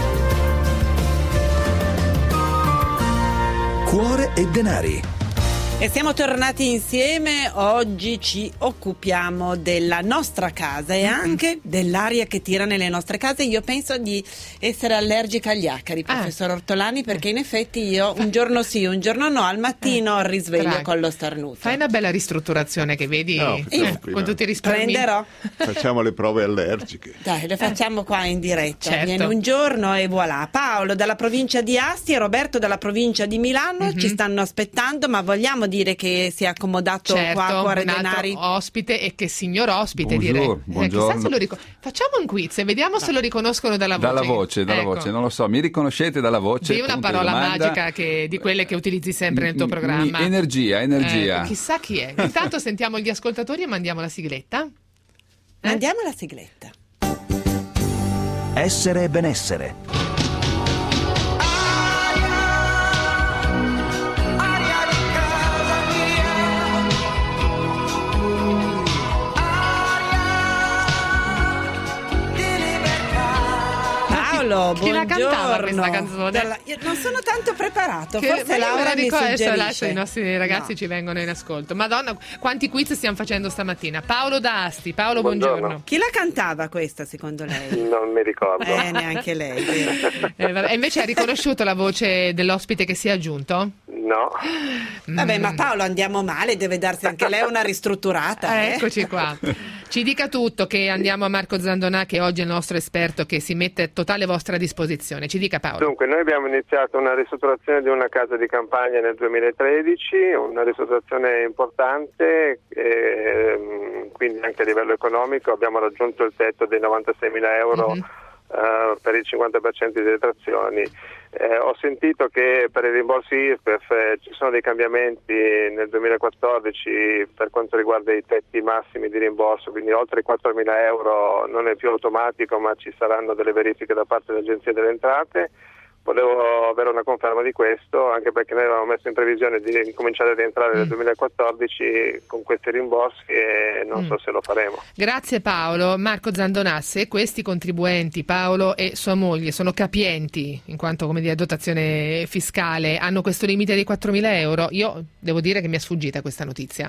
Speaker 4: Cuore e denari.
Speaker 5: E siamo tornati insieme, oggi ci occupiamo della nostra casa e anche dell'aria che tira nelle nostre case. Io penso di essere allergica agli acari, professor Ortolani, perché in effetti io un giorno sì, un giorno no, al mattino eh, risveglio Braga. con lo starnuto.
Speaker 6: Fai una bella ristrutturazione che vedi
Speaker 13: no,
Speaker 6: eh, con tutti i risparmi.
Speaker 5: Prenderò.
Speaker 13: Facciamo le prove allergiche.
Speaker 5: Dai, le facciamo qua in diretta.
Speaker 6: Certo.
Speaker 5: Viene un giorno e voilà. Paolo dalla provincia di Asti e Roberto dalla provincia di Milano mm-hmm. ci stanno aspettando, ma vogliamo dire che si è accomodato
Speaker 6: certo,
Speaker 5: qua a Cuore
Speaker 6: un altro
Speaker 5: Denari
Speaker 6: ospite e che signor ospite
Speaker 16: buongiorno,
Speaker 6: direi
Speaker 16: buongiorno.
Speaker 6: Eh, chissà se lo ric- facciamo un quiz e vediamo no. se lo riconoscono dalla voce
Speaker 16: dalla voce dalla
Speaker 6: ecco.
Speaker 16: voce non lo so, mi riconoscete dalla voce?
Speaker 6: Di una
Speaker 16: punto
Speaker 6: parola
Speaker 16: di domanda.
Speaker 6: magica che, di quelle che utilizzi sempre nel tuo programma.
Speaker 16: Mi, energia energia
Speaker 6: eh, chissà chi è. Intanto sentiamo gli ascoltatori e mandiamo la sigletta
Speaker 5: eh? Mandiamo la sigletta.
Speaker 4: Essere benessere.
Speaker 5: Chi
Speaker 6: la cantava questa canzone?
Speaker 5: Dalla... Io non sono tanto preparato,
Speaker 6: che,
Speaker 5: forse Laura mi
Speaker 6: dico adesso,
Speaker 5: suggerisce.
Speaker 6: adesso i nostri ragazzi
Speaker 5: no.
Speaker 6: ci vengono in ascolto. Madonna, quanti quiz stiamo facendo stamattina. Paolo da Asti, Paolo
Speaker 12: buongiorno.
Speaker 6: buongiorno.
Speaker 5: Chi la cantava questa secondo lei?
Speaker 12: Non mi ricordo.
Speaker 5: Eh, neanche lei.
Speaker 6: eh, vabbè, e invece ha riconosciuto la voce dell'ospite che si è aggiunto?
Speaker 12: No.
Speaker 5: Vabbè, ma Paolo andiamo male, deve darsi anche lei una ristrutturata.
Speaker 6: Eh,
Speaker 5: eh?
Speaker 6: Eccoci qua. Ci dica tutto, che andiamo a Marco Zandonà, che oggi è il nostro esperto, che si mette totale vostra disposizione. Ci dica Paolo.
Speaker 12: Dunque, noi abbiamo iniziato una ristrutturazione di una casa di campagna nel duemilatredici, una ristrutturazione importante, e, quindi anche a livello economico abbiamo raggiunto il tetto dei novantaseimila euro mm-hmm. uh, per il cinquanta per cento di detrazioni. Eh, ho sentito che per i rimborsi I R P E F eh, ci sono dei cambiamenti nel duemilaquattordici per quanto riguarda i tetti massimi di rimborso, quindi oltre i quattromila euro non è più automatico, ma ci saranno delle verifiche da parte dell'Agenzia delle Entrate. Volevo avere una conferma di questo, anche perché noi avevamo messo in previsione di cominciare a rientrare nel duemilaquattordici con questi rimborsi e non mm. so se lo faremo.
Speaker 6: Grazie Paolo. Marco Zandonà, se questi contribuenti, Paolo e sua moglie, sono capienti in quanto come dire dotazione fiscale, hanno questo limite dei quattromila euro, io devo dire che mi è sfuggita questa notizia.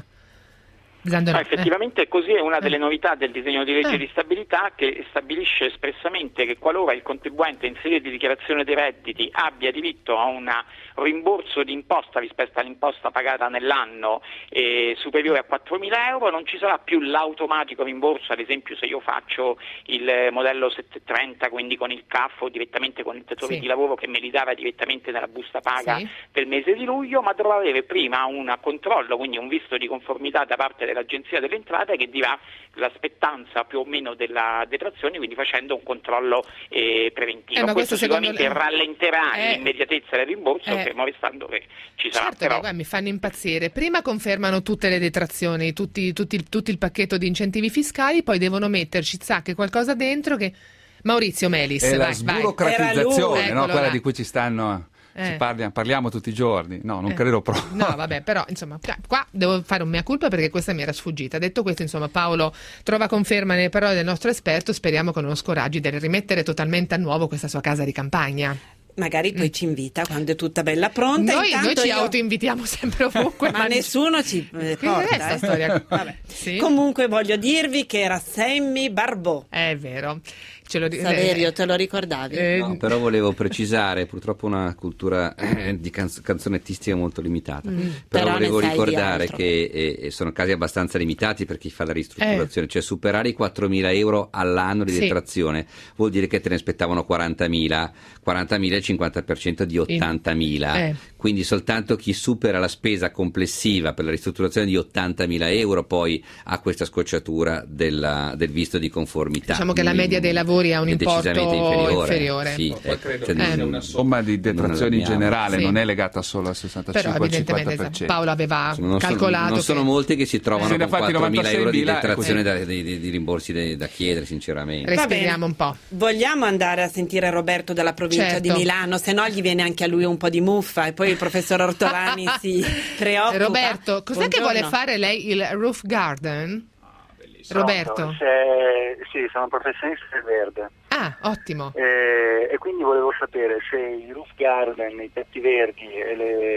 Speaker 11: No, effettivamente
Speaker 6: eh.
Speaker 11: così è una delle novità del disegno di legge
Speaker 6: eh.
Speaker 11: di stabilità, che stabilisce espressamente che qualora il contribuente in sede di dichiarazione dei redditi abbia diritto a un rimborso di imposta rispetto all'imposta pagata nell'anno eh, superiore a quattromila euro, non ci sarà più l'automatico rimborso. Ad esempio, se io faccio il modello settecentotrenta, quindi con il C A F o direttamente con il datore
Speaker 6: sì.
Speaker 11: di lavoro che me li dava direttamente nella busta paga
Speaker 6: sì.
Speaker 11: del mese di luglio, ma dovrò avere prima un controllo, quindi un visto di conformità da parte del l'Agenzia delle Entrate che dirà la spettanza più o meno della detrazione, quindi facendo un controllo eh, preventivo.
Speaker 6: Eh, ma
Speaker 11: questo,
Speaker 6: questo
Speaker 11: sicuramente
Speaker 6: lei...
Speaker 11: rallenterà
Speaker 6: eh...
Speaker 11: l'immediatezza del rimborso,
Speaker 6: eh...
Speaker 11: fermo restando che ci sarà.
Speaker 6: Certo,
Speaker 11: però...
Speaker 6: che, guarda, mi fanno impazzire. Prima confermano tutte le detrazioni, tutti, tutti, tutto il pacchetto di incentivi fiscali, poi devono metterci zacche qualcosa dentro che... Maurizio Melis,
Speaker 16: è
Speaker 6: vai,
Speaker 16: la sburocratizzazione, no? Quella
Speaker 6: là.
Speaker 16: di cui ci stanno...
Speaker 6: Eh.
Speaker 16: Ci parliamo, parliamo tutti i giorni, no, non
Speaker 6: eh.
Speaker 16: credo proprio.
Speaker 6: No, vabbè, però insomma, qua devo fare un mea culpa perché questa mi era sfuggita. Detto questo, insomma, Paolo trova conferma nelle parole del nostro esperto, speriamo che non lo scoraggi del rimettere totalmente a nuovo questa sua casa di campagna.
Speaker 5: Magari poi mm. ci invita quando è tutta bella pronta.
Speaker 6: Noi, noi ci
Speaker 5: io...
Speaker 6: autoinvitiamo sempre ovunque.
Speaker 5: ma, ma nessuno ci eh, porta. Eh.
Speaker 6: Storia? Vabbè. Sì.
Speaker 5: Comunque voglio dirvi che era Sammy Barbot.
Speaker 6: È vero. Ce lo...
Speaker 5: Saverio, te lo ricordavi?
Speaker 8: Eh, no, però volevo precisare, purtroppo una cultura eh, di canz- canzonettistica molto limitata, mm, però, però volevo ricordare che eh, sono casi abbastanza limitati per chi fa la ristrutturazione, eh. cioè superare i quattromila euro all'anno di sì. detrazione vuol dire che te ne aspettavano quarantamila, quarantamila è il cinquanta per cento di ottantamila, eh. quindi soltanto chi supera la spesa complessiva per la ristrutturazione di ottantamila euro poi ha questa scocciatura della, del visto di conformità.
Speaker 6: Diciamo che la media dei lavori ha un importo
Speaker 8: inferiore,
Speaker 6: inferiore.
Speaker 8: Sì,
Speaker 16: no,
Speaker 8: ecco,
Speaker 16: credo
Speaker 8: cioè,
Speaker 16: che sia una somma di detrazioni in generale,
Speaker 6: sì.
Speaker 16: non è legata solo al sessantacinque al cinquanta per cento.
Speaker 6: Paolo aveva
Speaker 8: non
Speaker 6: calcolato
Speaker 8: sono, non sono
Speaker 6: che...
Speaker 8: molti che si trovano
Speaker 16: eh.
Speaker 8: con quattromila euro di detrazione da, di, di, di rimborsi de, da chiedere, sinceramente.
Speaker 6: Respiriamo un po'.
Speaker 5: Vogliamo andare a sentire Roberto dalla provincia
Speaker 6: certo.
Speaker 5: di Milano, se no gli viene anche a lui un po' di muffa e poi il professor Ortolani si preoccupa.
Speaker 6: Roberto, cos'è Buongiorno. Che vuole fare lei il roof garden? Roberto?
Speaker 17: No, se, sì, sono professionista del verde.
Speaker 6: Ah, ottimo.
Speaker 17: E, e quindi volevo sapere se i roof garden, i tetti verdi e le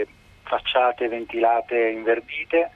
Speaker 17: facciate ventilate inverdite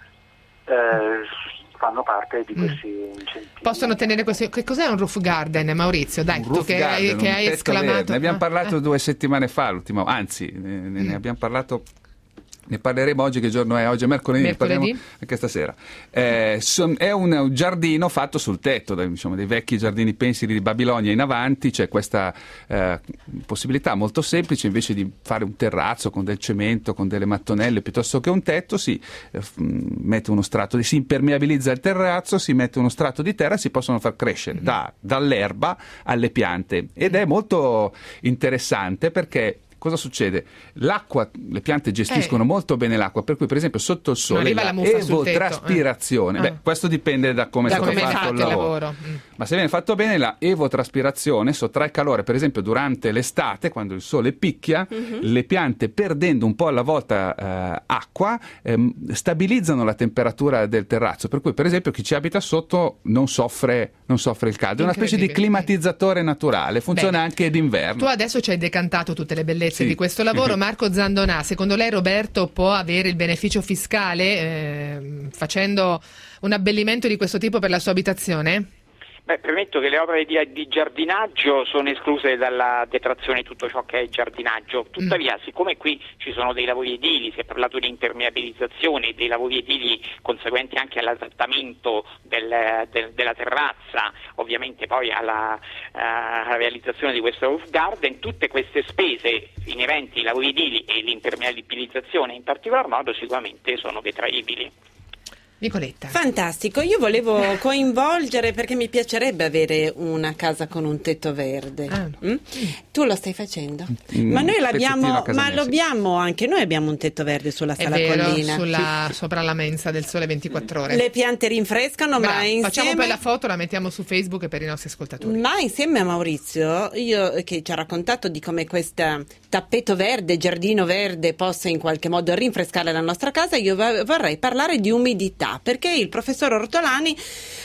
Speaker 17: eh, fanno parte di questi mm. incentivi.
Speaker 6: Possono tenere questi... Che cos'è un roof garden, Maurizio? Dai, tu che
Speaker 16: garden,
Speaker 6: hai, che hai esclamato.
Speaker 16: Ne abbiamo
Speaker 6: ah,
Speaker 16: parlato
Speaker 6: eh.
Speaker 16: due settimane fa, l'ultimo, anzi, ne, ne mm. abbiamo parlato. Ne parleremo oggi, che giorno è? Oggi è mercoledì,
Speaker 6: mercoledì.
Speaker 16: Ne parleremo anche stasera. Eh, son, è un giardino fatto sul tetto, dai, diciamo, dei vecchi giardini pensili di Babilonia in avanti. C'è questa eh, possibilità molto semplice, invece di fare un terrazzo con del cemento, con delle mattonelle, piuttosto che un tetto, si eh, mette uno strato, si impermeabilizza il terrazzo, si mette uno strato di terra e si possono far crescere mm-hmm. da, dall'erba alle piante. Ed è molto interessante perché cosa succede? L'acqua, le piante gestiscono eh. molto bene l'acqua, per cui per esempio sotto il sole la, la evotraspirazione, eh. beh, questo dipende da come
Speaker 6: da
Speaker 16: è stato
Speaker 6: come
Speaker 16: fatto,
Speaker 6: fatto
Speaker 16: il lavoro,
Speaker 6: lavoro. Mm.
Speaker 16: ma se viene fatto bene la evotraspirazione sottrae calore, per esempio durante l'estate quando il sole picchia, mm-hmm. le piante, perdendo un po' alla volta eh, acqua, ehm, stabilizzano la temperatura del terrazzo, per cui per esempio chi ci abita sotto non soffre, non soffre il caldo, è una specie di climatizzatore naturale, funziona Bene. anche d'inverno.
Speaker 6: Tu adesso ci hai decantato tutte le bellezze sì. di questo lavoro. Marco Zandonà, secondo lei Roberto può avere il beneficio fiscale eh, facendo un abbellimento di questo tipo per la sua abitazione?
Speaker 11: Beh, premetto che le opere di, di giardinaggio sono escluse dalla detrazione di tutto ciò che è giardinaggio, tuttavia mm. siccome qui ci sono dei lavori edili, si è parlato di impermeabilizzazione, dei lavori edili conseguenti anche all'adattamento del, del, della terrazza, ovviamente poi alla, uh, alla realizzazione di questo roof garden, tutte queste spese inerenti ai lavori edili e l'impermeabilizzazione in particolar modo sicuramente sono detraibili.
Speaker 6: Nicoletta.
Speaker 5: Fantastico, io volevo coinvolgere perché mi piacerebbe avere una casa con un tetto verde. Ah. Mm? Tu lo stai facendo? Mm, ma noi l'abbiamo, ma lo abbiamo anche noi abbiamo un tetto verde sulla Sala
Speaker 6: È vero,
Speaker 5: Collina.
Speaker 6: Sulla, sì. Sopra la mensa del Sole ventiquattro ore.
Speaker 5: Le piante rinfrescano, Bra, ma insieme...
Speaker 6: Facciamo poi la foto, la mettiamo su Facebook per i nostri ascoltatori.
Speaker 5: Ma insieme a Maurizio, io che ci ha raccontato di come questo tappeto verde, giardino verde possa in qualche modo rinfrescare la nostra casa, io vorrei parlare di umidità. Perché il professor Ortolani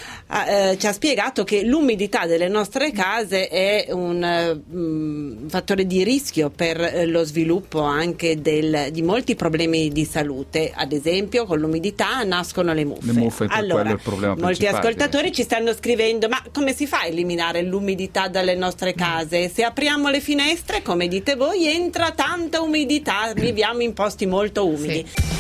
Speaker 5: eh, ci ha spiegato che l'umidità delle nostre case è un um, fattore di rischio per eh, lo sviluppo anche del, di molti problemi di salute. Ad esempio, con l'umidità nascono le muffe.
Speaker 16: Le muffe, per
Speaker 5: allora,
Speaker 16: quello è il problema
Speaker 5: molti
Speaker 16: principale.
Speaker 5: ascoltatori ci stanno scrivendo: ma come si fa a eliminare l'umidità dalle nostre case? Se apriamo le finestre, come dite voi, entra tanta umidità, viviamo in posti molto umidi. Sì.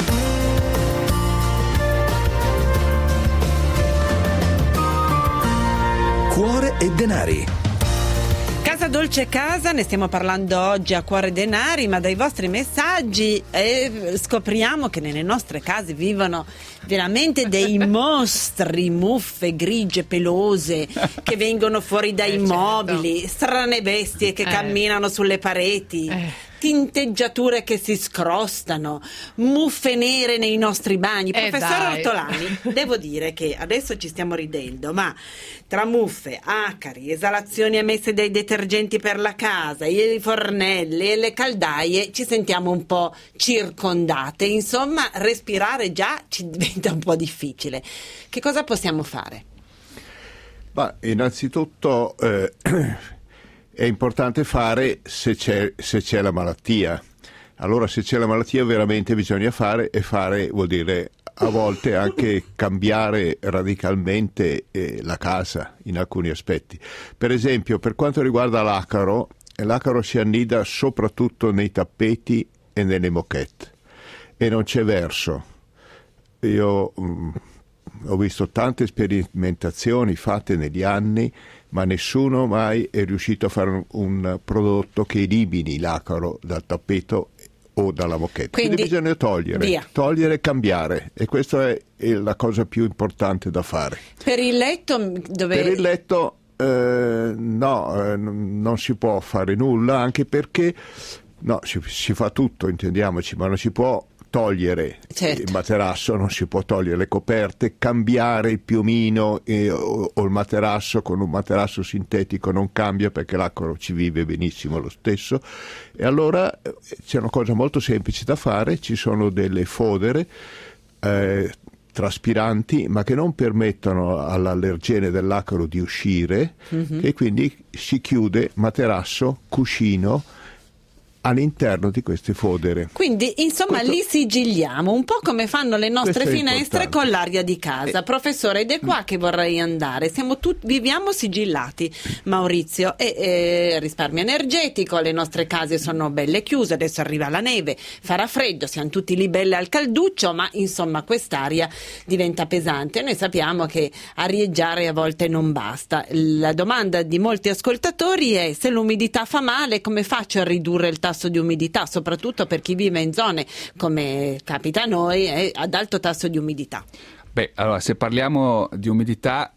Speaker 4: Cuore e denari.
Speaker 5: Casa Dolce Casa, ne stiamo parlando oggi a Cuore Denari, ma dai vostri messaggi eh, scopriamo che nelle nostre case vivono veramente dei mostri, muffe grigie pelose che vengono fuori dai eh, mobili, certo. strane bestie che eh. camminano sulle pareti. Eh. Tinteggiature che si scrostano, muffe nere nei nostri bagni.
Speaker 6: Eh
Speaker 5: Professor
Speaker 6: dai.
Speaker 5: Ortolani, devo dire che adesso ci stiamo ridendo, ma tra muffe, acari, esalazioni emesse dai detergenti per la casa, i fornelli e le caldaie, ci sentiamo un po' circondate. Insomma, respirare già ci diventa un po' difficile. Che cosa possiamo fare?
Speaker 13: Ma innanzitutto eh, è importante fare se c'è, se c'è la malattia. Allora se c'è la malattia veramente bisogna fare, e fare vuol dire a volte anche cambiare radicalmente eh, la casa in alcuni aspetti. Per esempio, per quanto riguarda l'acaro, l'acaro si annida soprattutto nei tappeti e nelle moquette e non c'è verso. Io mh, ho visto tante sperimentazioni fatte negli anni, ma nessuno mai è riuscito a fare un, un prodotto che elimini l'acaro dal tappeto o dalla moquette. Quindi, Quindi bisogna togliere, via. togliere e cambiare, e questa è, è la cosa più importante da fare.
Speaker 5: Per il letto dove...
Speaker 13: Per il letto eh, no, eh, non si può fare nulla, anche perché no, si, si fa tutto, intendiamoci, ma non si può togliere certo. il materasso, non si può togliere le coperte, cambiare il piumino eh, o, o il materasso con un materasso sintetico non cambia, perché l'acaro ci vive benissimo lo stesso. E allora eh, c'è una cosa molto semplice da fare: ci sono delle fodere eh, traspiranti, ma che non permettono all'allergene dell'acaro di uscire, mm-hmm. e quindi si chiude materasso, cuscino all'interno di queste fodere.
Speaker 5: Quindi insomma
Speaker 13: Questo...
Speaker 5: li sigilliamo un po' come fanno le nostre
Speaker 13: Questo è
Speaker 5: finestre
Speaker 13: importante.
Speaker 5: con l'aria di casa.
Speaker 13: Eh.
Speaker 5: Professore, ed è qua che vorrei andare. Siamo tutti, viviamo sigillati, Maurizio, e eh, risparmio energetico, le nostre case sono belle chiuse, adesso arriva la neve, farà freddo, siamo tutti lì belle al calduccio, ma insomma quest'aria diventa pesante. Noi sappiamo che arieggiare a volte non basta. La domanda di molti ascoltatori è: se l'umidità fa male, come faccio a ridurre il tasso di umidità, soprattutto per chi vive in zone, come capita a noi, eh, ad alto tasso di umidità?
Speaker 16: Beh, allora, se parliamo di umidità,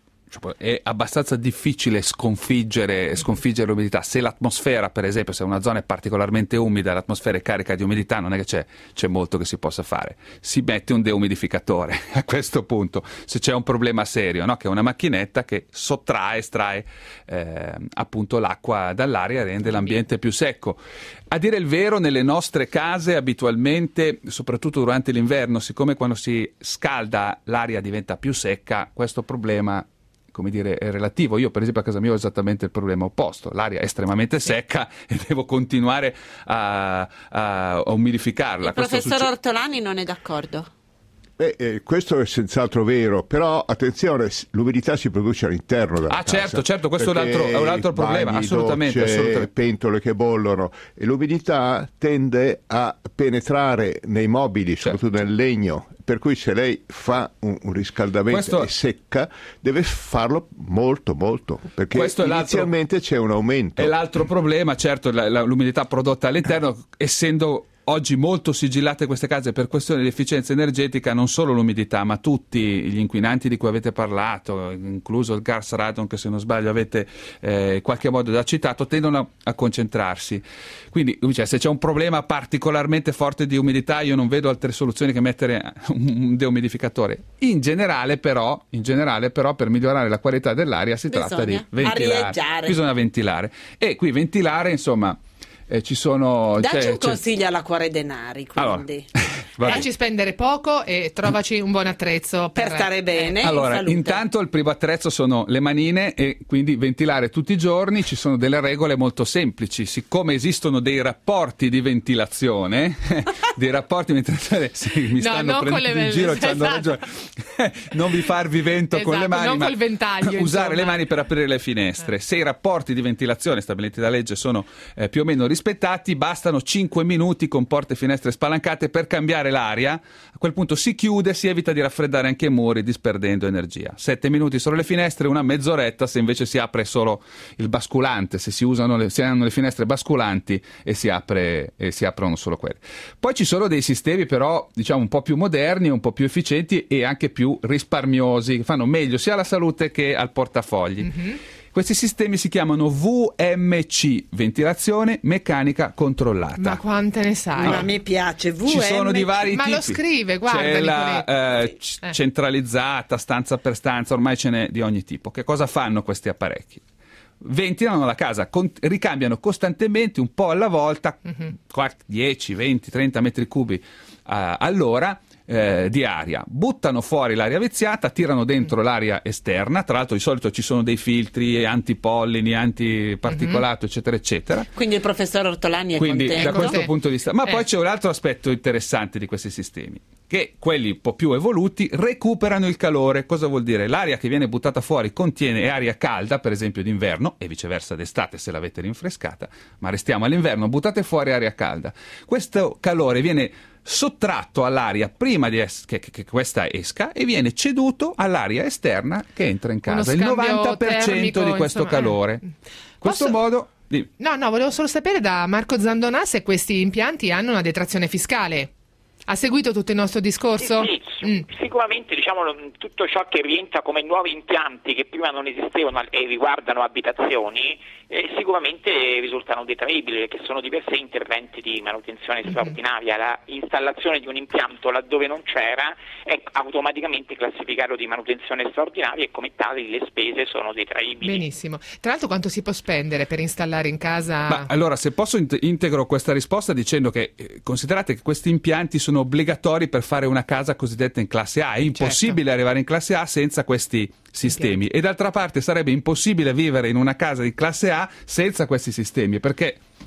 Speaker 16: è abbastanza difficile sconfiggere, sconfiggere l'umidità. Se l'atmosfera, per esempio, se una zona è particolarmente umida, l'atmosfera è carica di umidità, non è che c'è, c'è molto che si possa fare. Si mette un deumidificatore a questo punto, se c'è un problema serio, no? Che è una macchinetta che sottrae, estrae eh, appunto l'acqua dall'aria e rende l'ambiente più secco. A dire il vero, nelle nostre case abitualmente, soprattutto durante l'inverno, siccome quando si scalda l'aria diventa più secca, questo problema, come dire, è relativo. Io per esempio a casa mia ho esattamente il problema opposto: l'aria è estremamente secca e devo continuare a, a, a umidificarla.
Speaker 5: Il
Speaker 16: Questo
Speaker 5: professor
Speaker 16: succe-
Speaker 5: Ortolani non è d'accordo?
Speaker 13: Beh, eh, questo è senz'altro vero, però attenzione, l'umidità si produce all'interno della
Speaker 16: Ah,
Speaker 13: casa.
Speaker 16: certo, certo, questo è un
Speaker 13: Perché
Speaker 16: altro, è un altro problema,
Speaker 13: bagni,
Speaker 16: assolutamente,
Speaker 13: docce,
Speaker 16: assolutamente.
Speaker 13: pentole che bollono, e l'umidità tende a penetrare nei mobili, soprattutto nel legno, per cui se lei fa un, un riscaldamento
Speaker 16: Questo-
Speaker 13: e secca, deve farlo molto molto, perché
Speaker 16: Questo è l'altro-
Speaker 13: inizialmente c'è un aumento.
Speaker 16: E l'altro problema, certo, la, la, l'umidità prodotta all'interno, essendo oggi molto sigillate queste case per questione di efficienza energetica, non solo l'umidità, ma tutti gli inquinanti di cui avete parlato, incluso il gas radon, che se non sbaglio avete eh, in qualche modo già citato, tendono a, a concentrarsi. Quindi, cioè, se c'è un problema particolarmente forte di umidità, io non vedo altre soluzioni che mettere un deumidificatore. In generale, però, in generale, però per migliorare la qualità dell'aria si
Speaker 5: Bisogna
Speaker 16: tratta di ventilare.
Speaker 5: arieggiare.
Speaker 16: Bisogna ventilare. E qui ventilare, insomma, eh, ci sono...
Speaker 5: Dacci
Speaker 16: c'è-
Speaker 5: un
Speaker 16: c'è-
Speaker 5: consiglio alla Cuore Denari, quindi.
Speaker 16: Vabbè.
Speaker 6: Facci spendere poco e trovaci un buon attrezzo per,
Speaker 5: per stare bene.
Speaker 16: Allora,
Speaker 5: in salute.
Speaker 16: intanto il primo attrezzo sono le manine, e quindi ventilare tutti i giorni. Ci sono delle regole molto semplici. Siccome esistono dei rapporti di ventilazione, dei rapporti di ventilazione, sì, mi
Speaker 6: No,
Speaker 16: stanno
Speaker 6: non con
Speaker 16: prendendo
Speaker 6: le-
Speaker 16: in giro, ci hanno
Speaker 6: esatto.
Speaker 16: ragione. Non vi farvi vento con le
Speaker 6: Esatto,
Speaker 16: mani,
Speaker 6: non
Speaker 16: ma
Speaker 6: col ventaglio,
Speaker 16: usare
Speaker 6: insomma.
Speaker 16: le mani per aprire le finestre. Se i rapporti di ventilazione stabiliti da legge sono eh, più o meno rispettati, bastano cinque minuti con porte e finestre spalancate per cambiare l'aria. A quel punto si chiude, si evita di raffreddare anche i muri disperdendo energia. Sette minuti solo le finestre, una mezz'oretta se invece si apre solo il basculante, se si usano le, se hanno le finestre basculanti e si apre e si aprono solo quelle. Poi ci sono dei sistemi però, diciamo, un po' più moderni, un po' più efficienti e anche più risparmiosi, che fanno meglio sia alla salute che al portafogli.
Speaker 6: Mm-hmm.
Speaker 16: Questi sistemi si chiamano V M C, ventilazione meccanica controllata.
Speaker 6: Ma quante ne sai?
Speaker 5: Ma mi piace. V M C.
Speaker 16: Ci sono di vari
Speaker 6: Ma
Speaker 16: tipi.
Speaker 6: lo scrive, guarda,
Speaker 16: C'è la
Speaker 6: Nicoletti.
Speaker 16: eh, c-
Speaker 6: Eh.
Speaker 16: centralizzata, stanza per stanza, ormai ce n'è di ogni tipo. Che cosa fanno questi apparecchi? Ventilano la casa, con- ricambiano costantemente, un po' alla volta,
Speaker 6: Mhm.
Speaker 16: qualche dieci, venti, trenta metri cubi eh, all'ora eh, di aria. Buttano fuori l'aria viziata, tirano dentro l'aria esterna. Tra l'altro di solito ci sono dei filtri antipollini, antiparticolato, eccetera, eccetera.
Speaker 5: Quindi il professor Ortolani è
Speaker 16: Quindi
Speaker 5: contento.
Speaker 16: da questo punto di vista, ma
Speaker 5: Eh.
Speaker 16: poi c'è un altro aspetto interessante di questi sistemi, che quelli un po' più evoluti recuperano il calore. Cosa vuol dire? L'aria che viene buttata fuori contiene aria calda, per esempio d'inverno, e viceversa d'estate se l'avete rinfrescata, ma restiamo all'inverno, buttate fuori aria calda. Questo calore viene sottratto all'aria prima di es- che, che- che questa esca e viene ceduto all'aria esterna che entra in casa. Il
Speaker 6: scambio
Speaker 16: novanta per cento
Speaker 6: termico,
Speaker 16: di questo
Speaker 6: insomma, eh.
Speaker 16: calore. Questo
Speaker 6: Posso-
Speaker 16: modo... di-
Speaker 6: No, no, volevo solo sapere da Marco Zandonà se questi impianti hanno una detrazione fiscale. Ha seguito tutto il nostro discorso?
Speaker 11: Sì, sì, sicuramente diciamo, tutto ciò che rientra come nuovi impianti che prima non esistevano e riguardano abitazioni eh, sicuramente risultano detraibili, perché sono di per sé interventi di manutenzione straordinaria. La installazione di un impianto laddove non c'era è automaticamente classificato di manutenzione straordinaria e come tali le spese sono detraibili.
Speaker 6: Benissimo. Tra l'altro quanto si può spendere per installare in casa?
Speaker 16: Ma allora, se posso int- integro questa risposta dicendo che eh, considerate che questi impianti sono obbligatori per fare una casa cosiddetta in classe A. È impossibile arrivare in classe A senza questi sistemi, e d'altra parte sarebbe impossibile vivere in una casa di classe A senza questi sistemi, perché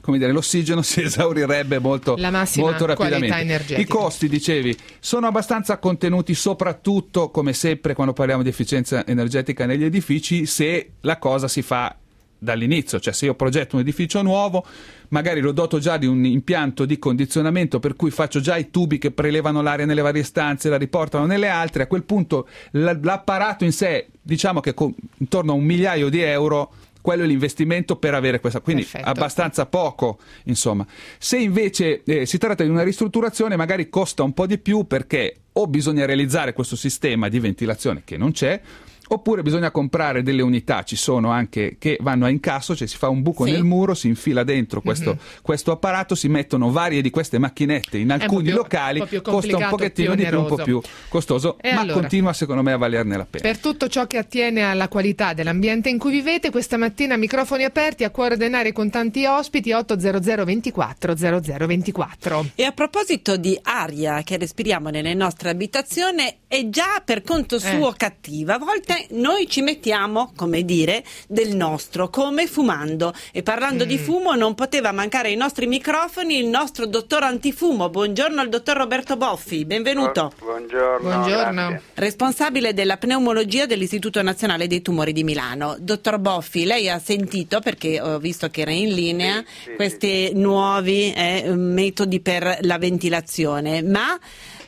Speaker 16: come dire, l'ossigeno si esaurirebbe molto,
Speaker 6: La massima
Speaker 16: molto rapidamente.
Speaker 6: qualità energetica.
Speaker 16: I costi, dicevi, sono abbastanza contenuti, soprattutto, come sempre, quando parliamo di efficienza energetica negli edifici, se la cosa si fa dall'inizio, cioè se io progetto un edificio nuovo, magari lo doto già di un impianto di condizionamento per cui faccio già i tubi che prelevano l'aria nelle varie stanze, la riportano nelle altre, a quel punto l'apparato in sé, diciamo che con, intorno a un migliaio di euro, quello è l'investimento per avere questa, quindi
Speaker 6: Perfetto.
Speaker 16: abbastanza poco, insomma. Se invece eh, si tratta di una ristrutturazione, magari costa un po' di più, perché o bisogna realizzare questo sistema di ventilazione che non c'è, oppure bisogna comprare delle unità, ci sono anche che vanno a incasso, cioè si fa un buco
Speaker 6: Sì.
Speaker 16: nel muro, si infila dentro questo,
Speaker 6: Mhm.
Speaker 16: questo apparato, si mettono varie di queste macchinette in
Speaker 6: un po'
Speaker 16: alcuni
Speaker 6: più-
Speaker 16: locali,
Speaker 6: un po' più
Speaker 16: costa un
Speaker 6: complicato,
Speaker 16: pochettino
Speaker 6: più
Speaker 16: di più, un po'
Speaker 6: oneroso.
Speaker 16: più costoso,
Speaker 6: E
Speaker 16: ma
Speaker 6: allora?
Speaker 16: continua secondo me a valerne la pena.
Speaker 6: Per tutto ciò che attiene alla qualità dell'ambiente in cui vivete, questa mattina microfoni aperti a Cuore Denari con tanti ospiti, otto zero zero ventiquattro zero zero ventiquattro.
Speaker 5: E a proposito di aria che respiriamo nelle nostre abitazioni, è già per conto suo
Speaker 6: Eh.
Speaker 5: cattiva. A volte noi ci mettiamo, come dire, del nostro, come fumando. E parlando
Speaker 6: Mm.
Speaker 5: di fumo, non poteva mancare ai nostri microfoni il nostro dottor antifumo. Buongiorno al dottor Roberto Boffi, benvenuto.
Speaker 17: Buongiorno.
Speaker 6: Buongiorno.
Speaker 17: grazie.
Speaker 5: Responsabile della pneumologia dell'Istituto Nazionale dei Tumori di Milano. Dottor Boffi, lei ha sentito, perché ho visto che era in linea,
Speaker 17: Sì, sì,
Speaker 5: questi nuovi eh, metodi per la ventilazione, ma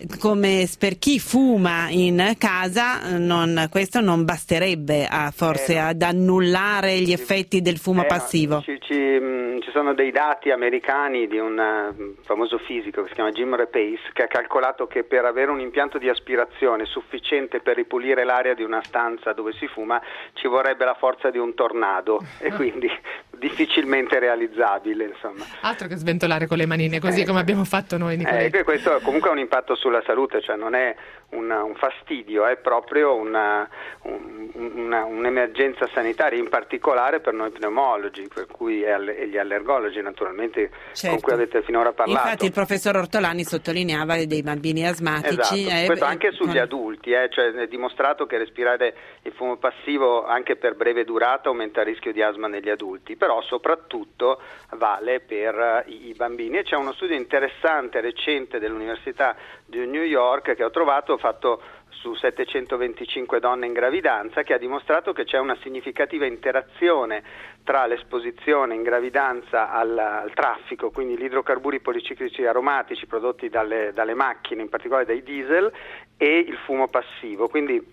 Speaker 5: come per chi fuma in casa non, questo non basterebbe a, forse
Speaker 17: Eh, no.
Speaker 5: ad annullare gli effetti del fumo
Speaker 17: Eh, no,
Speaker 5: passivo.
Speaker 17: Ci, ci, mh, ci sono dei dati americani di un uh, famoso fisico che si chiama Jim Repace, che ha calcolato che per avere un impianto di aspirazione sufficiente per ripulire l'aria di una stanza dove si fuma ci vorrebbe la forza di un tornado e quindi difficilmente realizzabile, insomma.
Speaker 6: Altro che sventolare con le manine, così
Speaker 17: Eh,
Speaker 6: come abbiamo fatto noi,
Speaker 17: Eh,
Speaker 6: Nicoletto.
Speaker 17: que- questo comunque ha un impatto sulla salute, cioè non è una- un fastidio, è proprio una, un- una- un'emergenza sanitaria, in particolare per noi pneumologi, per cui e, alle- e gli allergologi naturalmente
Speaker 5: Certo.
Speaker 17: con cui avete finora parlato.
Speaker 5: Infatti il professor Ortolani sottolineava dei bambini asmatici.
Speaker 17: Esatto.
Speaker 5: eh,
Speaker 17: Questo anche
Speaker 5: eh,
Speaker 17: sugli
Speaker 5: con-
Speaker 17: adulti, eh, cioè è dimostrato che respirare il fumo passivo anche per breve durata aumenta il rischio di asma negli adulti, però soprattutto vale per eh, i, i bambini. E c'è uno studio interessante recente dell'Università di New York che ho trovato, fatto su settecentoventicinque donne in gravidanza, che ha dimostrato che c'è una significativa interazione tra l'esposizione in gravidanza al, al traffico, quindi gli idrocarburi policiclici aromatici prodotti dalle, dalle macchine, in particolare dai diesel, e il fumo passivo. Quindi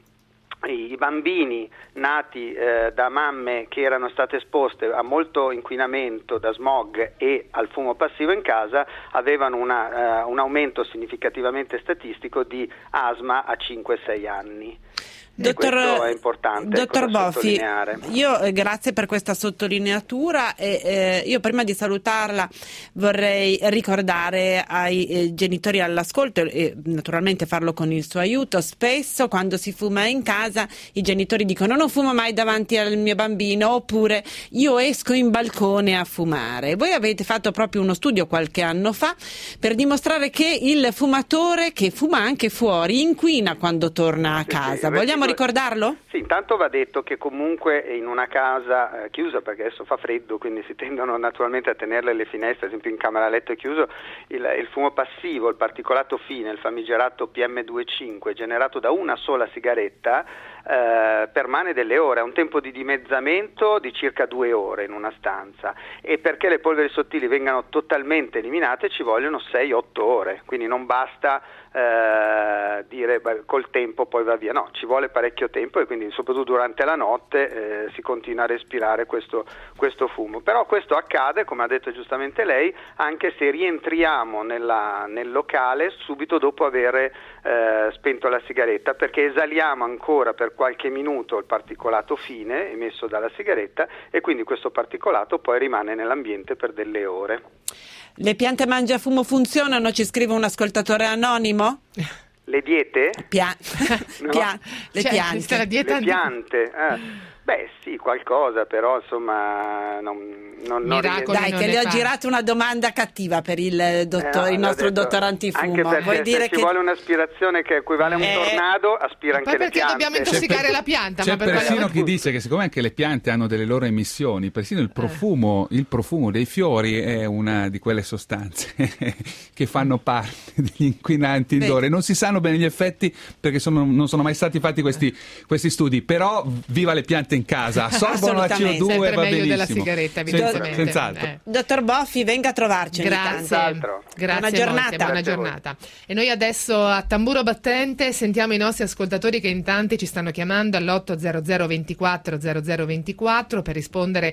Speaker 17: i bambini nati eh, da mamme che erano state esposte a molto inquinamento da smog e al fumo passivo in casa avevano una, uh, un aumento significativamente statistico di asma a cinque sei anni.
Speaker 5: Dottor,
Speaker 17: e questo è importante
Speaker 5: dottor
Speaker 17: ecco, da
Speaker 5: Boffi,
Speaker 17: sottolineare.
Speaker 5: io eh, grazie per questa sottolineatura e eh, io prima di salutarla vorrei ricordare ai eh, genitori all'ascolto e naturalmente farlo con il suo aiuto. Spesso quando si fuma in casa i genitori dicono non fumo mai davanti al mio bambino, oppure io esco in balcone a fumare. Voi avete fatto proprio uno studio qualche anno fa per dimostrare che il fumatore che fuma anche fuori inquina quando torna a
Speaker 17: Sì,
Speaker 5: casa.
Speaker 17: sì,
Speaker 5: Vogliamo
Speaker 17: sì,
Speaker 5: ricordarlo?
Speaker 17: Sì, intanto va detto che comunque in una casa eh, chiusa, perché adesso fa freddo, quindi si tendono naturalmente a tenerle le finestre, ad esempio in camera a letto è chiuso, il, il fumo passivo, il particolato fine, il famigerato P M due cinque, generato da una sola sigaretta, eh, permane delle ore, ha un tempo di dimezzamento di circa due ore in una stanza, e perché le polveri sottili vengano totalmente eliminate ci vogliono sei otto ore, quindi non basta eh, dire beh, col tempo poi va via, no, ci vuole parecchio tempo e quindi soprattutto durante la notte eh, si continua a respirare questo, questo fumo. Però questo accade, come ha detto giustamente lei, anche se rientriamo nella, nel locale subito dopo aver eh, spento la sigaretta, perché esaliamo ancora per qualche minuto il particolato fine emesso dalla sigaretta e quindi questo particolato poi rimane nell'ambiente per delle ore.
Speaker 5: Le piante mangiafumo funzionano? Ci scrive un ascoltatore anonimo.
Speaker 17: Le Le diete?
Speaker 5: Pia-
Speaker 17: No.
Speaker 5: pia- le
Speaker 6: Cioè,
Speaker 5: piante.
Speaker 6: questa è la dieta
Speaker 17: Le
Speaker 6: di-
Speaker 17: piante? Eh. Beh sì, qualcosa, però insomma non, non, non
Speaker 6: Miracoli
Speaker 5: Dai,
Speaker 6: non
Speaker 5: che
Speaker 6: ne
Speaker 5: le ho
Speaker 6: fa.
Speaker 5: girato una domanda cattiva per il, dottor,
Speaker 17: Eh,
Speaker 5: il
Speaker 17: l'ho
Speaker 5: nostro
Speaker 17: detto,
Speaker 5: dottor Antifumo.
Speaker 17: anche perché
Speaker 5: Vuoi dire
Speaker 17: se ci
Speaker 5: che
Speaker 17: vuole un'aspirazione che equivale a un
Speaker 5: Eh.
Speaker 17: tornado, aspira
Speaker 6: Poi
Speaker 17: anche le
Speaker 6: perché
Speaker 17: piante.
Speaker 6: dobbiamo intossicare la pianta?
Speaker 16: C'è
Speaker 6: Ma per
Speaker 16: persino
Speaker 6: quale-
Speaker 16: chi dice che siccome anche le piante hanno delle loro emissioni, persino il profumo, il profumo dei fiori è una di quelle sostanze che fanno parte degli inquinanti indoor e non si sanno bene gli effetti perché sono- non sono mai stati fatti questi, questi studi, però viva le piante in casa, assorbono la C O
Speaker 5: Assolutamente.
Speaker 16: due,
Speaker 6: Sempre
Speaker 16: va
Speaker 6: meglio
Speaker 16: benissimo.
Speaker 6: della sigaretta,
Speaker 16: Senza-
Speaker 6: evidentemente.
Speaker 16: senz'altro.
Speaker 6: Eh.
Speaker 5: Dottor Boffi, venga a trovarci ogni
Speaker 6: Grazie,
Speaker 5: tanto.
Speaker 6: grazie
Speaker 5: Buona giornata.
Speaker 6: molte, buona giornata. E noi adesso a tamburo battente sentiamo i nostri ascoltatori che in tanti ci stanno chiamando all'otto zero zero ventiquattro zero zero ventiquattro per rispondere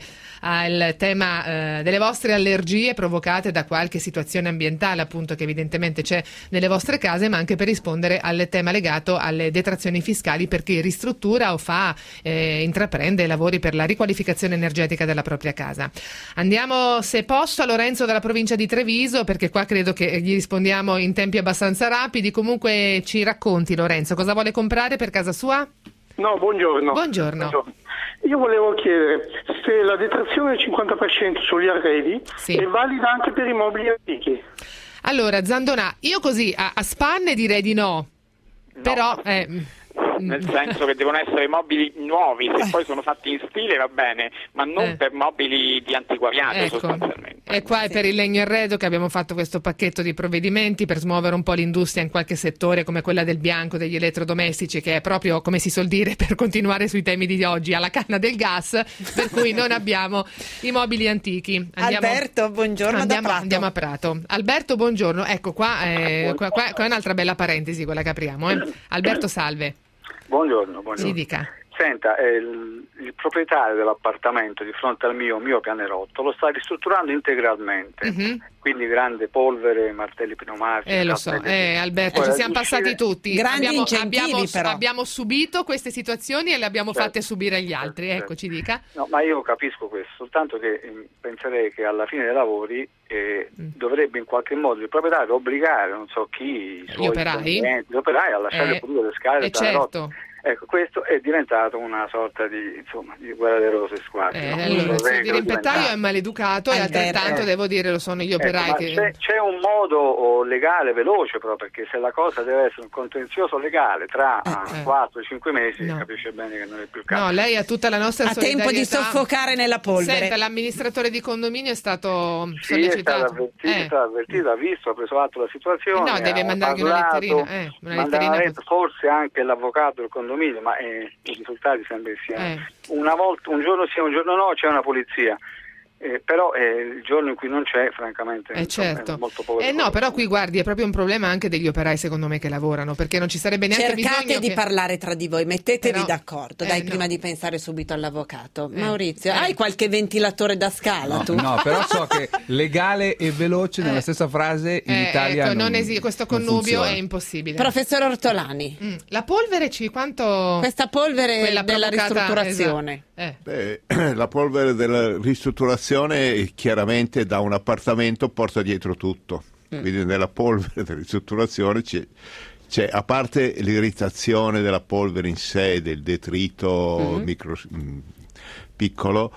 Speaker 6: al tema eh, delle vostre allergie provocate da qualche situazione ambientale appunto che evidentemente c'è nelle vostre case, ma anche per rispondere al tema legato alle detrazioni fiscali per chi ristruttura o fa eh, intraprende lavori per la riqualificazione energetica della propria casa. Andiamo, se posso, a Lorenzo dalla provincia di Treviso, perché qua credo che gli rispondiamo in tempi abbastanza rapidi. Comunque ci racconti, Lorenzo, cosa vuole comprare per casa sua?
Speaker 18: No, buongiorno.
Speaker 6: Buongiorno.
Speaker 18: Io volevo chiedere se la detrazione del cinquanta per cento sugli arredi
Speaker 6: Sì.
Speaker 18: è valida anche per i mobili antichi.
Speaker 6: Allora, Zandonà, io così a, a spanne direi di no, però... Eh,
Speaker 11: Nel senso che devono essere mobili nuovi, se poi sono fatti in stile va bene, ma non
Speaker 6: Eh.
Speaker 11: per mobili di antiquariato
Speaker 6: Ecco.
Speaker 11: sostanzialmente.
Speaker 6: E qua è per il legno arredo che abbiamo fatto questo pacchetto di provvedimenti per smuovere un po' l'industria in qualche settore come quella del bianco, degli elettrodomestici, che è proprio, come si suol dire, per continuare sui temi di oggi, alla canna del gas, per cui non abbiamo i mobili antichi. Andiamo,
Speaker 5: Alberto, buongiorno da
Speaker 6: andiamo,
Speaker 5: Prato.
Speaker 6: andiamo a Prato. Alberto, buongiorno. Ecco, qua, eh, qua, qua, qua è un'altra bella parentesi quella che apriamo. Eh. Alberto, salve.
Speaker 19: Buongiorno, buongiorno.
Speaker 6: Si dica.
Speaker 19: Senta, eh, il, il proprietario dell'appartamento di fronte al mio, mio pianerotto lo sta ristrutturando integralmente,
Speaker 6: Mhm.
Speaker 19: quindi grande polvere, martelli pneumatici.
Speaker 6: Eh, lo so,
Speaker 19: cappelli.
Speaker 6: eh, Alberto,
Speaker 19: Ora,
Speaker 6: ci siamo
Speaker 19: riuscire-
Speaker 6: passati tutti.
Speaker 5: Grandi
Speaker 6: abbiamo,
Speaker 5: incentivi,
Speaker 6: abbiamo,
Speaker 5: però.
Speaker 6: abbiamo subito queste situazioni e le abbiamo
Speaker 19: Certo,
Speaker 6: fatte subire agli altri.
Speaker 19: certo.
Speaker 6: Ecco, ci dica.
Speaker 19: No, ma io capisco questo, soltanto che eh, penserei che alla fine dei lavori eh,
Speaker 6: Mm.
Speaker 19: dovrebbe in qualche modo il proprietario obbligare, non so chi, i suoi
Speaker 6: operai?
Speaker 19: dipendenti, gli operai a lasciare
Speaker 6: Eh,
Speaker 19: pulire le scale
Speaker 6: eh,
Speaker 19: del pianerotto.
Speaker 6: certo.
Speaker 19: Ecco, questo è diventato una sorta di, insomma, di guerra delle rose squadre.
Speaker 6: Eh,
Speaker 19: no?
Speaker 6: allora, il
Speaker 19: Vorrei
Speaker 6: suo
Speaker 19: che
Speaker 6: dirimpettaio
Speaker 19: diventasse-
Speaker 6: è maleducato e
Speaker 5: Alberto.
Speaker 6: altrettanto,
Speaker 19: Eh.
Speaker 6: devo dire, lo sono gli
Speaker 19: Ecco,
Speaker 6: operai
Speaker 19: ma
Speaker 6: che...
Speaker 19: c'è, c'è un modo oh, legale veloce però, perché se la cosa deve essere un contenzioso legale tra
Speaker 6: Eh.
Speaker 19: quattro cinque mesi,
Speaker 6: No.
Speaker 19: capisce bene che non è più il caso.
Speaker 6: No, lei ha tutta la nostra
Speaker 5: Ha tempo di
Speaker 6: solidarietà.
Speaker 5: soffocare nella polvere.
Speaker 6: Senta, l'amministratore di condominio è stato
Speaker 19: Sì, è stato
Speaker 6: sollecitato.
Speaker 19: avvertito, è
Speaker 6: Eh.
Speaker 19: stato avvertito, ha visto, ha preso atto della situazione.
Speaker 6: Eh no, deve
Speaker 19: ha
Speaker 6: mandargli una
Speaker 19: parlato,
Speaker 6: letterina, eh, una
Speaker 19: mandava
Speaker 6: letterina
Speaker 19: una lettera, forse anche l'avvocato del condominio, ma eh, i risultati sembra che siano
Speaker 6: Eh.
Speaker 19: una volta, un giorno sì, un giorno no, c'è una polizia. Eh, però eh, il giorno in cui non c'è, francamente,
Speaker 6: Eh
Speaker 19: insomma,
Speaker 6: certo.
Speaker 19: è molto poco.
Speaker 6: Eh no, però qui guardi, è proprio un problema anche degli operai secondo me che lavorano, perché non ci sarebbe neanche
Speaker 5: Cercate
Speaker 6: bisogno
Speaker 5: di
Speaker 6: che...
Speaker 5: parlare tra di voi, mettetevi
Speaker 6: Però-
Speaker 5: d'accordo,
Speaker 6: eh,
Speaker 5: dai,
Speaker 6: no.
Speaker 5: prima di pensare subito all'avvocato.
Speaker 6: Eh,
Speaker 5: Maurizio,
Speaker 6: eh.
Speaker 5: hai qualche ventilatore da scala
Speaker 16: No,
Speaker 5: tu?
Speaker 16: no, però so che legale e veloce nella stessa frase in
Speaker 6: Eh,
Speaker 16: Italia
Speaker 6: ecco,
Speaker 16: non,
Speaker 6: non esiste, questo
Speaker 16: non
Speaker 6: connubio
Speaker 16: funziona.
Speaker 6: è impossibile.
Speaker 5: Professor Ortolani,
Speaker 6: Mm, La polvere ci quanto...
Speaker 5: questa polvere
Speaker 6: Quella
Speaker 5: della
Speaker 6: provocata-
Speaker 5: ristrutturazione.
Speaker 6: Eh.
Speaker 13: Beh, la polvere della ristrutturazione chiaramente da un appartamento porta dietro tutto, quindi nella polvere della ristrutturazione c'è, c'è, a parte l'irritazione della polvere in sé, del detrito
Speaker 5: Mhm.
Speaker 13: micro, mh, piccolo,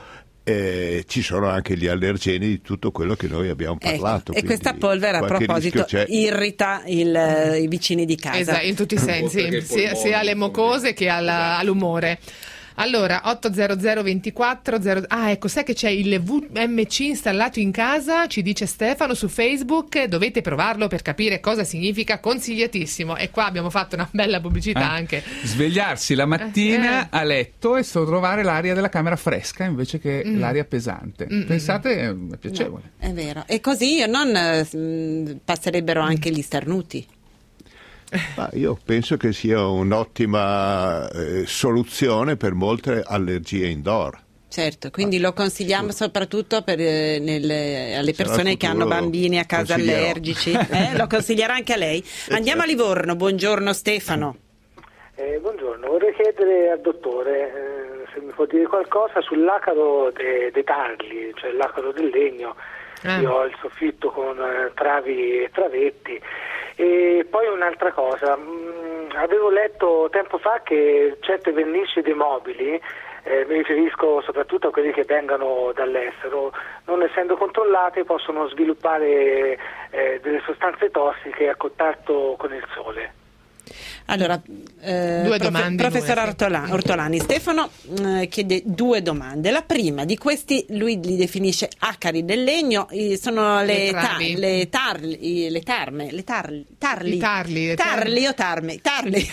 Speaker 13: eh, ci sono anche gli allergeni di tutto quello che noi abbiamo
Speaker 5: Ecco,
Speaker 13: parlato.
Speaker 5: e questa
Speaker 13: quindi
Speaker 5: polvere a
Speaker 13: qualche
Speaker 5: proposito
Speaker 13: rischio c'è.
Speaker 5: irrita il, eh, i vicini di casa.
Speaker 6: Esatto, in tutti i sensi,
Speaker 16: Oltre che i
Speaker 6: sia,
Speaker 16: polmoni,
Speaker 6: sia alle mucose che alla- all'umore. Allora, otto zero zero ventiquattro zero Ah, ecco, sai che c'è il V M C installato in casa, ci dice Stefano su Facebook, dovete provarlo per capire cosa significa, consigliatissimo. E qua abbiamo fatto una bella pubblicità
Speaker 16: Eh.
Speaker 6: anche.
Speaker 16: Svegliarsi la mattina
Speaker 6: Eh.
Speaker 16: a letto e trovare l'aria della camera fresca invece che
Speaker 6: Mm.
Speaker 16: l'aria pesante.
Speaker 6: Mm,
Speaker 16: Pensate, è piacevole.
Speaker 5: È vero. E così non eh, mh, passerebbero anche gli starnuti.
Speaker 13: Ma io penso che sia un'ottima eh, soluzione per molte allergie indoor.
Speaker 5: Certo, quindi lo consigliamo soprattutto per, eh, nelle- alle
Speaker 13: Sarà
Speaker 5: persone
Speaker 13: il
Speaker 5: che hanno
Speaker 13: futuro,
Speaker 5: bambini a casa
Speaker 13: consiglierò.
Speaker 5: allergici. Eh? Lo consiglierà anche a lei. Andiamo a Livorno, buongiorno Stefano.
Speaker 20: Eh, buongiorno, vorrei chiedere al dottore eh, se mi può dire qualcosa sull'acaro dei de tarli, cioè l'acaro del legno.
Speaker 6: Ah.
Speaker 20: Io ho il soffitto con eh, travi e travetti E poi un'altra cosa, mh, avevo letto tempo fa che certe vernici dei mobili, eh, mi riferisco soprattutto a quelli che vengono dall'estero, non essendo controllate possono sviluppare eh, delle sostanze tossiche a contatto con il sole.
Speaker 5: Allora, eh,
Speaker 6: due
Speaker 5: profe-
Speaker 6: domande
Speaker 5: professor
Speaker 6: due,
Speaker 5: Ortola- Ortolani, Stefano eh, chiede due domande. La prima di questi, lui li definisce acari del legno, eh, sono le,
Speaker 6: Le
Speaker 5: ta-
Speaker 6: travi.
Speaker 5: le tarli, le tarme, le tarli, tarli,
Speaker 6: I tarli, le tarli.
Speaker 5: tarli o tarme, tarli.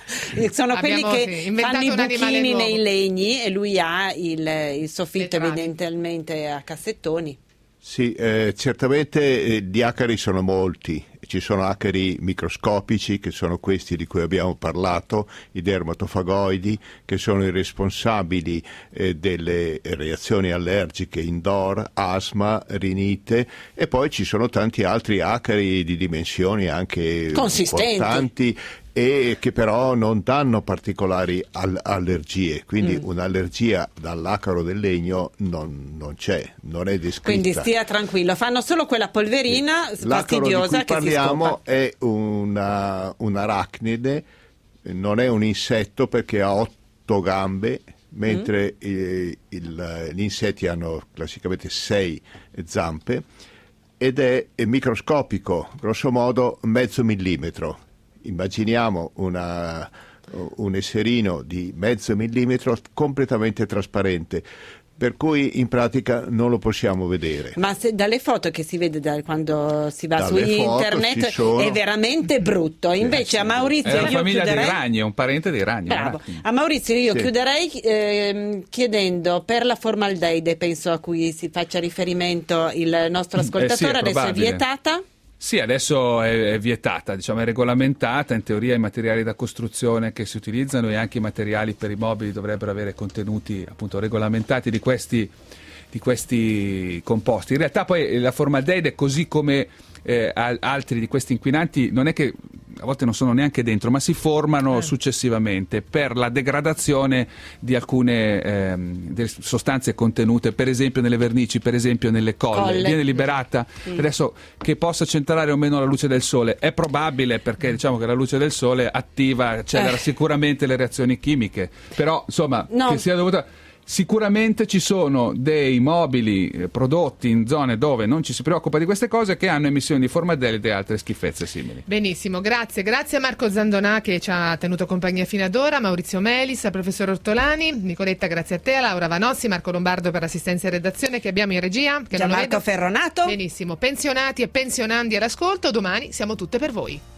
Speaker 5: Sono quelli
Speaker 6: Abbiamo,
Speaker 5: che
Speaker 6: sì, inventato
Speaker 5: fanno i
Speaker 6: un animale
Speaker 5: buchini
Speaker 6: nuovo.
Speaker 5: nei legni e lui ha il, il soffitto
Speaker 6: Le travi.
Speaker 5: evidentemente a cassettoni.
Speaker 13: Sì, eh, certamente eh, gli acari sono molti. Ci sono acari microscopici, che sono questi di cui abbiamo parlato, i dermatofagoidi, che sono i responsabili eh, delle reazioni allergiche indoor, asma, rinite, e poi ci sono tanti altri acari di dimensioni anche
Speaker 5: Consistenti.
Speaker 13: importanti e che però non danno particolari all- allergie, quindi
Speaker 5: Mm.
Speaker 13: un'allergia dall'acaro del legno non, non c'è, non è descritta.
Speaker 5: Quindi stia tranquillo, fanno solo quella polverina
Speaker 13: L'acaro di
Speaker 5: fastidiosa
Speaker 13: cui
Speaker 5: che si
Speaker 13: parliamo
Speaker 5: scopa.
Speaker 13: è una, un arachnide, non è un insetto perché ha otto gambe, mentre
Speaker 5: Mm.
Speaker 13: eh, il- gli insetti hanno classicamente sei zampe, ed è, è microscopico, grosso modo mezzo millimetro. Immaginiamo una, un esserino di mezzo millimetro completamente trasparente, per cui in pratica non lo possiamo vedere.
Speaker 5: Ma se, dalle foto che si vede da, quando si va su
Speaker 13: Dalle foto
Speaker 5: internet
Speaker 13: ci sono-
Speaker 5: è veramente brutto. Invece a Maurizio
Speaker 16: È una
Speaker 5: io
Speaker 16: famiglia
Speaker 5: chiuderei...
Speaker 16: dei ragni, è un parente dei ragni.
Speaker 5: Bravo.
Speaker 16: un
Speaker 5: A Maurizio io
Speaker 16: Sì.
Speaker 5: chiuderei ehm, chiedendo per la formaldeide, penso a cui si faccia riferimento il nostro ascoltatore,
Speaker 16: Eh sì, è
Speaker 5: adesso è
Speaker 16: probabile.
Speaker 5: vietata.
Speaker 16: Sì, adesso è, è vietata, diciamo, è regolamentata, in teoria i materiali da costruzione che si utilizzano e anche i materiali per i mobili dovrebbero avere contenuti appunto regolamentati di questi, di questi composti. In realtà poi la formaldeide, così come eh, al- altri di questi inquinanti, non è che a volte non sono neanche dentro, ma si formano successivamente per la degradazione di alcune ehm, delle sostanze contenute, per esempio nelle vernici, per esempio nelle colle.
Speaker 5: Colle.
Speaker 16: Viene liberata.
Speaker 5: Mm.
Speaker 16: Adesso, che possa centrare o meno la luce del sole è probabile, perché diciamo che la luce del sole attiva, accelera
Speaker 5: Eh.
Speaker 16: sicuramente le reazioni chimiche, però insomma
Speaker 5: No.
Speaker 16: che sia dovuta. Sicuramente ci sono dei mobili eh, prodotti in zone dove non ci si preoccupa di queste cose, che hanno emissioni di formaldeide e altre schifezze simili.
Speaker 6: Benissimo, grazie. Grazie a Marco Zandonà che ci ha tenuto compagnia fino ad ora, Maurizio Melis, al professor Ortolani, Nicoletta grazie a te, a Laura Vanossi, Marco Lombardo per l'assistenza e redazione che abbiamo in regia. Che non lo
Speaker 5: Gianmarco
Speaker 6: vedo.
Speaker 5: Ferronato.
Speaker 6: Benissimo, pensionati e pensionandi all'ascolto, domani siamo tutte per voi.